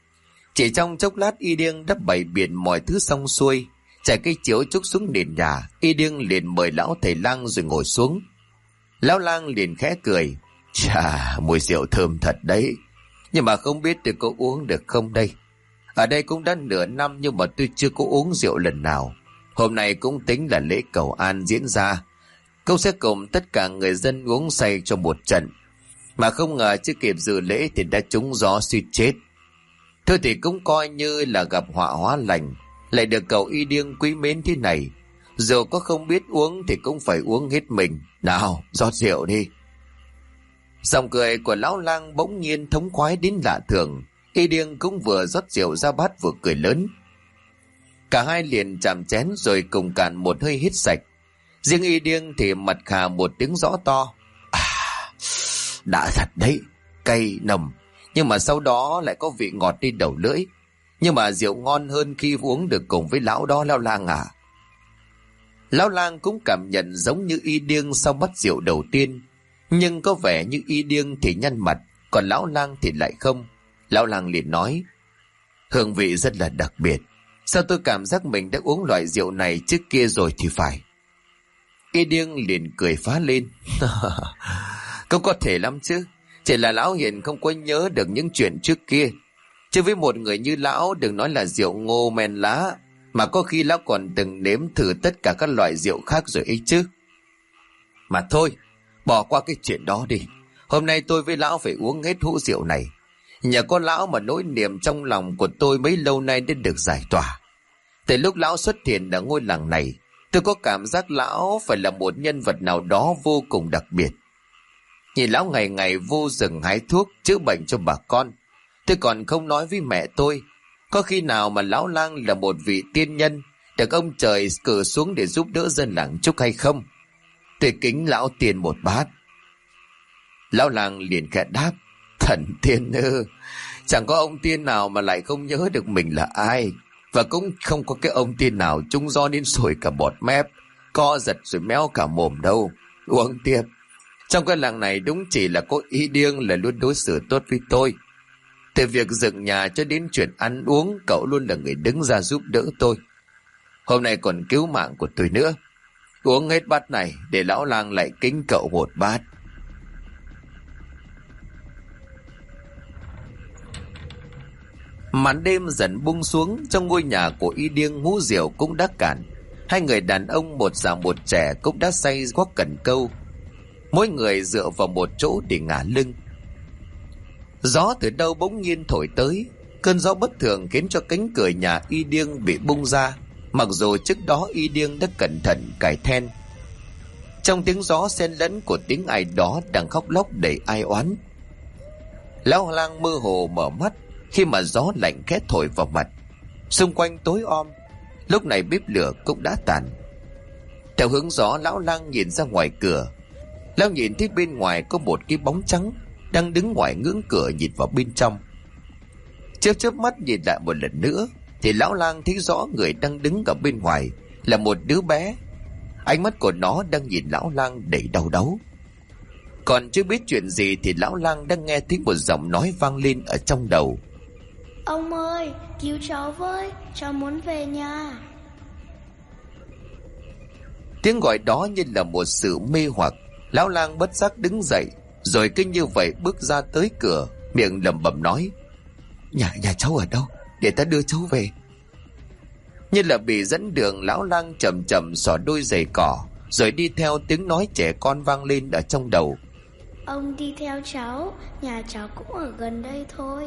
Chỉ trong chốc lát y điêng đã bày biện mọi thứ xong xuôi, trải cây chiếu trúc xuống nền nhà. Y điêng liền mời lão thầy lang rồi ngồi xuống. Lão lang liền khẽ cười. Chà, mùi rượu thơm thật đấy, nhưng mà không biết tôi có uống được không đây. Ở đây cũng đã nửa năm nhưng mà tôi chưa có uống rượu lần nào. Hôm nay cũng tính là lễ cầu an diễn ra, câu sẽ cùng tất cả người dân uống say cho một trận. Mà không ngờ chưa kịp dự lễ thì đã trúng gió suýt chết. Thôi thì cũng coi như là gặp họa hóa lành, lại được cậu y điêng quý mến thế này. Dù có không biết uống thì cũng phải uống hết mình. Nào, rót rượu đi. Giọng cười của lão lang bỗng nhiên thống khoái đến lạ thường. Y điêng cũng vừa rót rượu ra bát vừa cười lớn. Cả hai liền chạm chén rồi cùng cạn một hơi hít sạch. Riêng y điêng thì mặt khà một tiếng rõ to. Đã thật đấy, cay nồng, nhưng mà sau đó lại có vị ngọt đi đầu lưỡi. Nhưng mà rượu ngon hơn khi uống được cùng với lão đó, lão lang à. Lão lang cũng cảm nhận giống như y điêng sau bát rượu đầu tiên, nhưng có vẻ như y điêng thì nhăn mặt, còn lão lang thì lại không. Lão lang liền nói, hương vị rất là đặc biệt. Sao tôi cảm giác mình đã uống loại rượu này trước kia rồi thì phải. Y điêng liền cười phá lên. Cũng có thể lắm chứ, chỉ là lão hiện không có nhớ được những chuyện trước kia. Chứ với một người như lão, đừng nói là rượu ngô men lá, mà có khi lão còn từng nếm thử tất cả các loại rượu khác rồi ấy chứ. Mà thôi, bỏ qua cái chuyện đó đi. Hôm nay tôi với lão phải uống hết hũ rượu này. Nhờ có lão mà nỗi niềm trong lòng của tôi mấy lâu nay đã được giải tỏa. Từ lúc lão xuất hiện ở ngôi làng này, tôi có cảm giác lão phải là một nhân vật nào đó vô cùng đặc biệt. Nhìn lão ngày ngày vô rừng hái thuốc chữa bệnh cho bà con, tôi còn không nói với mẹ tôi. Có khi nào mà lão lang là một vị tiên nhân được ông trời cử xuống để giúp đỡ dân làng Trúc hay không? Tôi kính lão tiên một bát. Lão lang liền khẽ đáp, thần tiên ư? Chẳng có ông tiên nào mà lại không nhớ được mình là ai. Và cũng không có cái ông tiên nào trúng gió đến sổi cả bọt mép, co giật rồi méo cả mồm đâu. Uống tiếp. Trong cái làng này đúng chỉ là có y điêng là luôn đối xử tốt với tôi. Từ việc dựng nhà cho đến chuyện ăn uống, cậu luôn là người đứng ra giúp đỡ tôi. Hôm nay còn cứu mạng của tôi nữa. Uống hết bát này để lão lang lại kính cậu một bát. Màn đêm dần buông xuống, trong ngôi nhà của y điêng hũ rượu cũng đã cạn. Hai người đàn ông một già một trẻ cũng đã say quắc cần câu, mỗi người dựa vào một chỗ để ngả lưng. Gió từ đâu bỗng nhiên thổi tới. Cơn gió bất thường khiến cho cánh cửa nhà y điêng bị bung ra, mặc dù trước đó y điêng đã cẩn thận cài then. Trong tiếng gió xen lẫn của tiếng ai đó đang khóc lóc đầy ai oán. Lão lang mơ hồ mở mắt khi mà gió lạnh khẽ thổi vào mặt. Xung quanh tối om, lúc này bếp lửa cũng đã tàn. Theo hướng gió, lão lang nhìn ra ngoài cửa. Lão nhìn thấy bên ngoài có một cái bóng trắng đang đứng ngoài ngưỡng cửa nhìn vào bên trong. Chớp mắt nhìn lại một lần nữa thì lão lang thấy rõ người đang đứng ở bên ngoài là một đứa bé. Ánh mắt của nó đang nhìn lão lang đầy đau đớn. Còn chưa biết chuyện gì thì lão lang đang nghe thấy một giọng nói vang lên ở trong đầu. Ông ơi, cứu cháu với, cháu muốn về nhà. Tiếng gọi đó như là một sự mê hoặc. Lão lang bất giác đứng dậy, rồi cứ như vậy bước ra tới cửa, miệng lẩm bẩm nói, Nhà cháu ở đâu? Để ta đưa cháu về. Như là bị dẫn đường, lão lang chậm chậm xỏ đôi giày cỏ, rồi đi theo tiếng nói trẻ con vang lên ở trong đầu. Ông đi theo cháu, nhà cháu cũng ở gần đây thôi.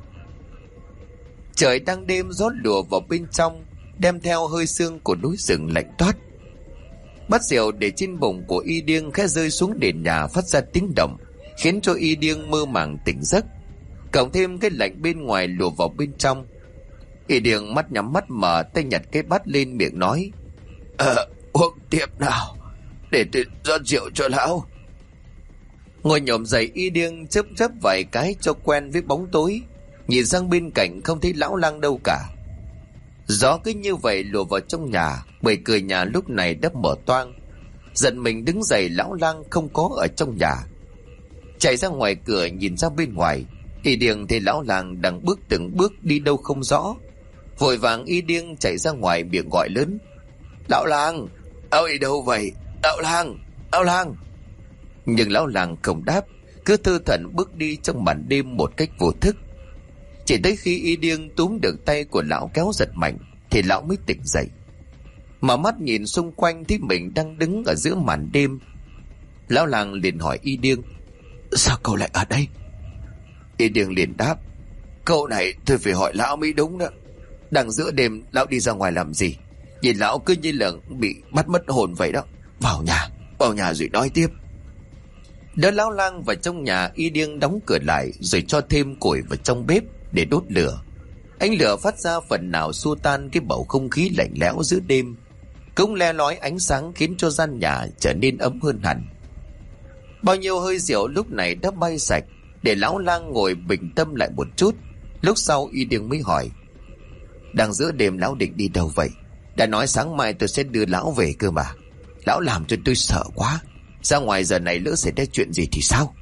Trời đang đêm, gió lùa vào bên trong, đem theo hơi sương của núi rừng lạnh toát. Bát rượu để trên bụng của y điêng khẽ rơi xuống nền nhà phát ra tiếng động, khiến cho y điêng mơ màng tỉnh giấc. Cộng thêm cái lạnh bên ngoài lùa vào bên trong, y điêng mắt nhắm mắt mở, tay nhặt cái bát lên miệng nói, uống tiếp nào, để tôi rót rượu cho lão. Ngồi nhổm dậy, y điêng chớp vài cái cho quen với bóng tối, nhìn sang bên cạnh không thấy lão lang đâu cả. Gió cứ như vậy lùa vào trong nhà, bầy cười nhà lúc này đã mở toang. Giận mình đứng dậy, lão lang không có ở trong nhà. Chạy ra ngoài cửa nhìn ra bên ngoài, Y Điêng thì lão làng đang bước từng bước đi đâu không rõ, vội vàng Y Điêng chạy ra ngoài miệng gọi lớn: Lão làng, lão đi đâu vậy? Lão làng, lão làng. Nhưng lão làng không đáp, cứ thư thẩn bước đi trong màn đêm một cách vô thức. Chỉ tới khi Y Điêng túm được tay của lão kéo giật mạnh thì lão mới tỉnh dậy. Mở mắt nhìn xung quanh thấy mình đang đứng ở giữa màn đêm. Lão làng liền hỏi Y Điêng: Sao cậu lại ở đây? Y Điêng liền đáp: Câu này tôi phải hỏi lão mới đúng đó. Đang giữa đêm lão đi ra ngoài làm gì? Nhìn lão cứ như là bị bắt mất hồn vậy đó. Vào nhà rồi nói tiếp. Đỡ lão lang vào trong nhà, Y Điêng đóng cửa lại rồi cho thêm củi vào trong bếp để đốt lửa. Ánh lửa phát ra phần nào xua tan cái bầu không khí lạnh lẽo giữa đêm, cũng le lói ánh sáng khiến cho gian nhà trở nên ấm hơn hẳn. Bao nhiêu hơi rượu lúc này đã bay sạch, để lão lang ngồi bình tâm lại một chút. Lúc sau Y Điêng mới hỏi: Đang giữa đêm lão định đi đâu vậy? Đã nói sáng mai tôi sẽ đưa lão về cơ mà. Lão làm cho tôi sợ quá, ra ngoài giờ này lỡ xảy ra chuyện gì thì sao?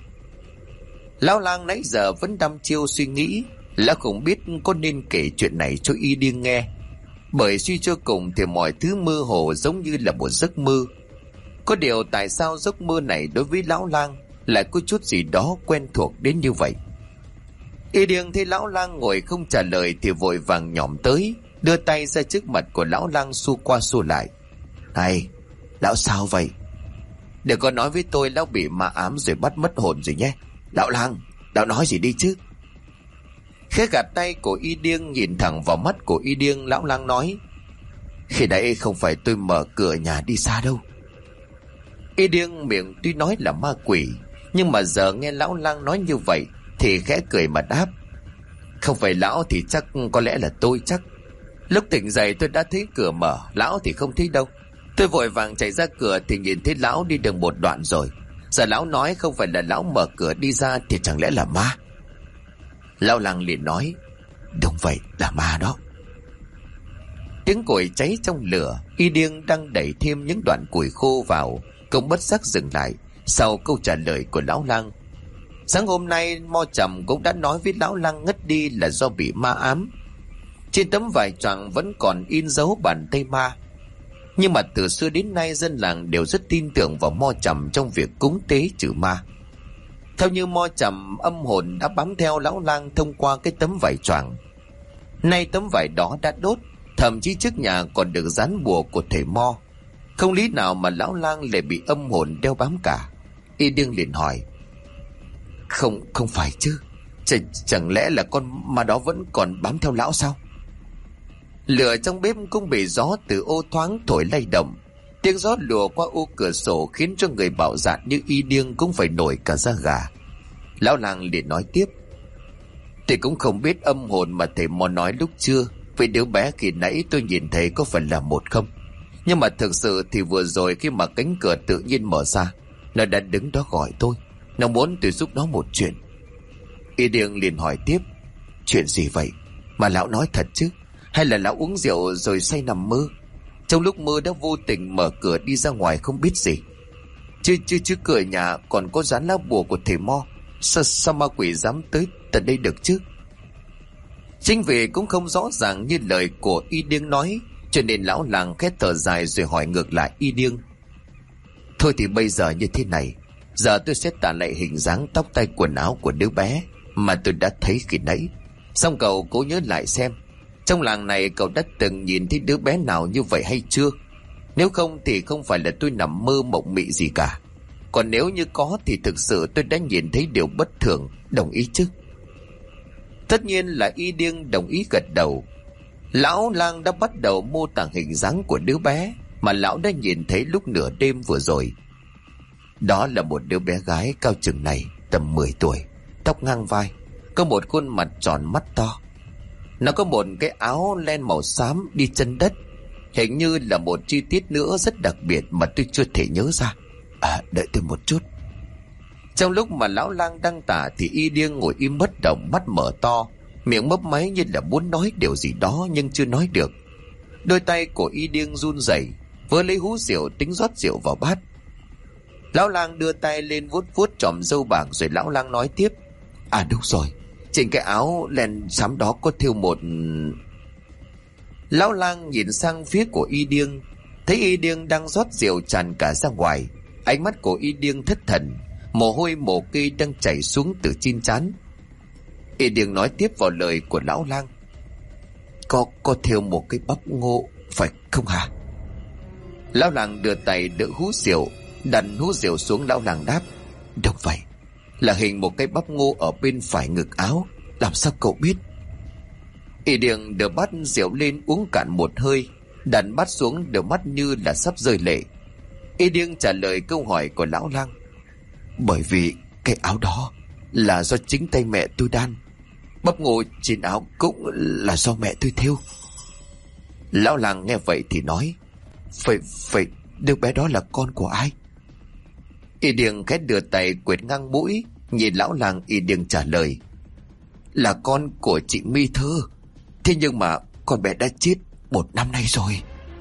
Lão lang nãy giờ vẫn đăm chiêu suy nghĩ, lão không biết có nên kể chuyện này cho Y Điêng nghe, bởi suy cho cùng thì mọi thứ mơ hồ giống như là một giấc mơ. Có điều tại sao giấc mơ này đối với lão lang lại có chút gì đó quen thuộc đến như vậy? Y Điêng thấy lão lang ngồi không trả lời thì vội vàng nhỏm tới, đưa tay ra trước mặt của lão lang xua qua xua lại. Này, lão sao vậy? Đừng có nói với tôi lão bị ma ám rồi bắt mất hồn rồi nhé. Lão lang, lão nói gì đi chứ? Khẽ gạt tay của Y Điêng, nhìn thẳng vào mắt của Y Điêng, lão lang nói: Khi nãy không phải tôi mở cửa nhà đi xa đâu. Y Điêng miệng tuy nói là ma quỷ, nhưng mà giờ nghe lão lang nói như vậy thì khẽ cười mà đáp: Không phải lão thì chắc có lẽ là tôi chắc. Lúc tỉnh dậy tôi đã thấy cửa mở, lão thì không thấy đâu. Tôi vội vàng chạy ra cửa thì nhìn thấy lão đi được một đoạn rồi. Giờ lão nói không phải là lão mở cửa đi ra thì chẳng lẽ là ma? Lão lang liền nói: Đúng vậy, là ma đó. Tiếng củi cháy trong lửa, Y Điêng đang đẩy thêm những đoạn củi khô vào, cũng bất giác dừng lại sau câu trả lời của lão lang. Sáng hôm nay Mo Trầm cũng đã nói với lão lang ngất đi là do bị ma ám. Trên tấm vải choàng vẫn còn in dấu bàn tay ma. Nhưng mà từ xưa đến nay dân làng đều rất tin tưởng vào Mo Trầm trong việc cúng tế trừ ma. Theo như Mo Trầm, âm hồn đã bám theo lão lang thông qua cái tấm vải choàng. Nay tấm vải đó đã đốt, thậm chí trước nhà còn được dán bùa của thầy Mo. Không lý nào mà lão lang lại bị âm hồn đeo bám cả. Y Điêng liền hỏi: Không phải chứ? Chẳng lẽ là con ma đó vẫn còn bám theo lão sao? Lửa trong bếp cũng bị gió từ ô thoáng thổi lay động. Tiếng gió lùa qua ô cửa sổ khiến cho người bạo dạn như Y Điêng cũng phải nổi cả da gà. Lão lang liền nói tiếp: Thì cũng không biết âm hồn mà thầy Mo nói lúc trưa với đứa bé khi nãy tôi nhìn thấy có phải là một không. Nhưng mà thực sự thì vừa rồi khi mà cánh cửa tự nhiên mở ra, nó đã đứng đó gọi tôi. Nó muốn tôi giúp nó một chuyện. Y Điêng liền hỏi tiếp: Chuyện gì vậy? Mà lão nói thật chứ? Hay là lão uống rượu rồi say nằm mơ? Trong lúc mơ đã vô tình mở cửa đi ra ngoài không biết gì. Chứ cửa nhà còn có dán lá bùa của thầy Mo. Sao ma quỷ dám tới tận đây được chứ? Chính vì cũng không rõ ràng như lời của Y Điêng nói, cho nên lão làng khẽ thở dài rồi hỏi ngược lại Y Điêng: Thôi thì bây giờ như thế này, giờ tôi sẽ tả lại hình dáng, tóc tay, quần áo của đứa bé mà tôi đã thấy khi nãy. Xong cậu cố nhớ lại xem, trong làng này cậu đã từng nhìn thấy đứa bé nào như vậy hay chưa? Nếu không thì không phải là tôi nằm mơ mộng mị gì cả. Còn nếu như có thì thực sự tôi đã nhìn thấy điều bất thường. Đồng ý chứ? Tất nhiên là Y Điêng đồng ý gật đầu. Lão lang đã bắt đầu mô tả hình dáng của đứa bé mà lão đã nhìn thấy lúc nửa đêm vừa rồi. Đó là một đứa bé gái cao chừng này, tầm 10 tuổi, tóc ngang vai, có một khuôn mặt tròn mắt to. Nó có một cái áo len màu xám, đi chân đất. Hình như là một chi tiết nữa rất đặc biệt mà tôi chưa thể nhớ ra. Đợi tôi một chút. Trong lúc mà lão lang đang tả thì Y Điêng ngồi im bất động, mắt mở to, miệng mấp máy như là muốn nói điều gì đó nhưng chưa nói được. Đôi tay của Y Điêng run rẩy, vớ lấy hũ rượu tính rót rượu vào bát. Lão lang đưa tay lên vuốt vuốt chòm râu bạc rồi lão lang nói tiếp: À đúng rồi, trên cái áo len xám đó có thêu một... Lão lang nhìn sang phía của Y Điêng, thấy Y Điêng đang rót rượu tràn cả ra ngoài. Ánh mắt của Y Điêng thất thần, mồ hôi mồ kê đang chảy xuống từ trên trán. Y Điêng nói tiếp vào lời của lão lang. Có thêu một cái bắp ngô phải không hả? Lão lang đưa tay đỡ hũ rượu, đặt hũ rượu xuống. Lão lang đáp. Đúng vậy, là hình một cái bắp ngô ở bên phải ngực áo. Làm sao cậu biết? Y Điêng đưa bát rượu lên uống cạn một hơi, đặt bát xuống, đôi mắt như là sắp rơi lệ. Y Điêng trả lời câu hỏi của lão lang. Bởi vì cái áo đó là do chính tay mẹ tôi đan. Bắp ngô trên áo cũng là do mẹ tôi thêu. Lão lang nghe vậy thì nói. Vậy đứa bé đó là con của ai? Y Điêng khẽ đưa tay quệt ngang mũi, nhìn lão lang. Y Điêng trả lời. Là con của chị Mi Thơ. Thế nhưng mà con bé đã chết 1 năm nay rồi.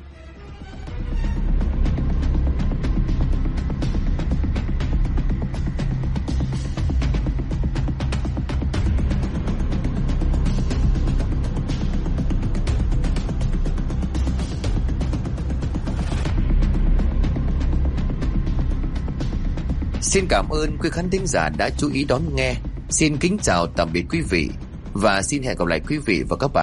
Xin cảm ơn quý khán thính giả đã chú ý đón nghe. Xin kính chào tạm biệt quý vị, và xin hẹn gặp lại quý vị và các bạn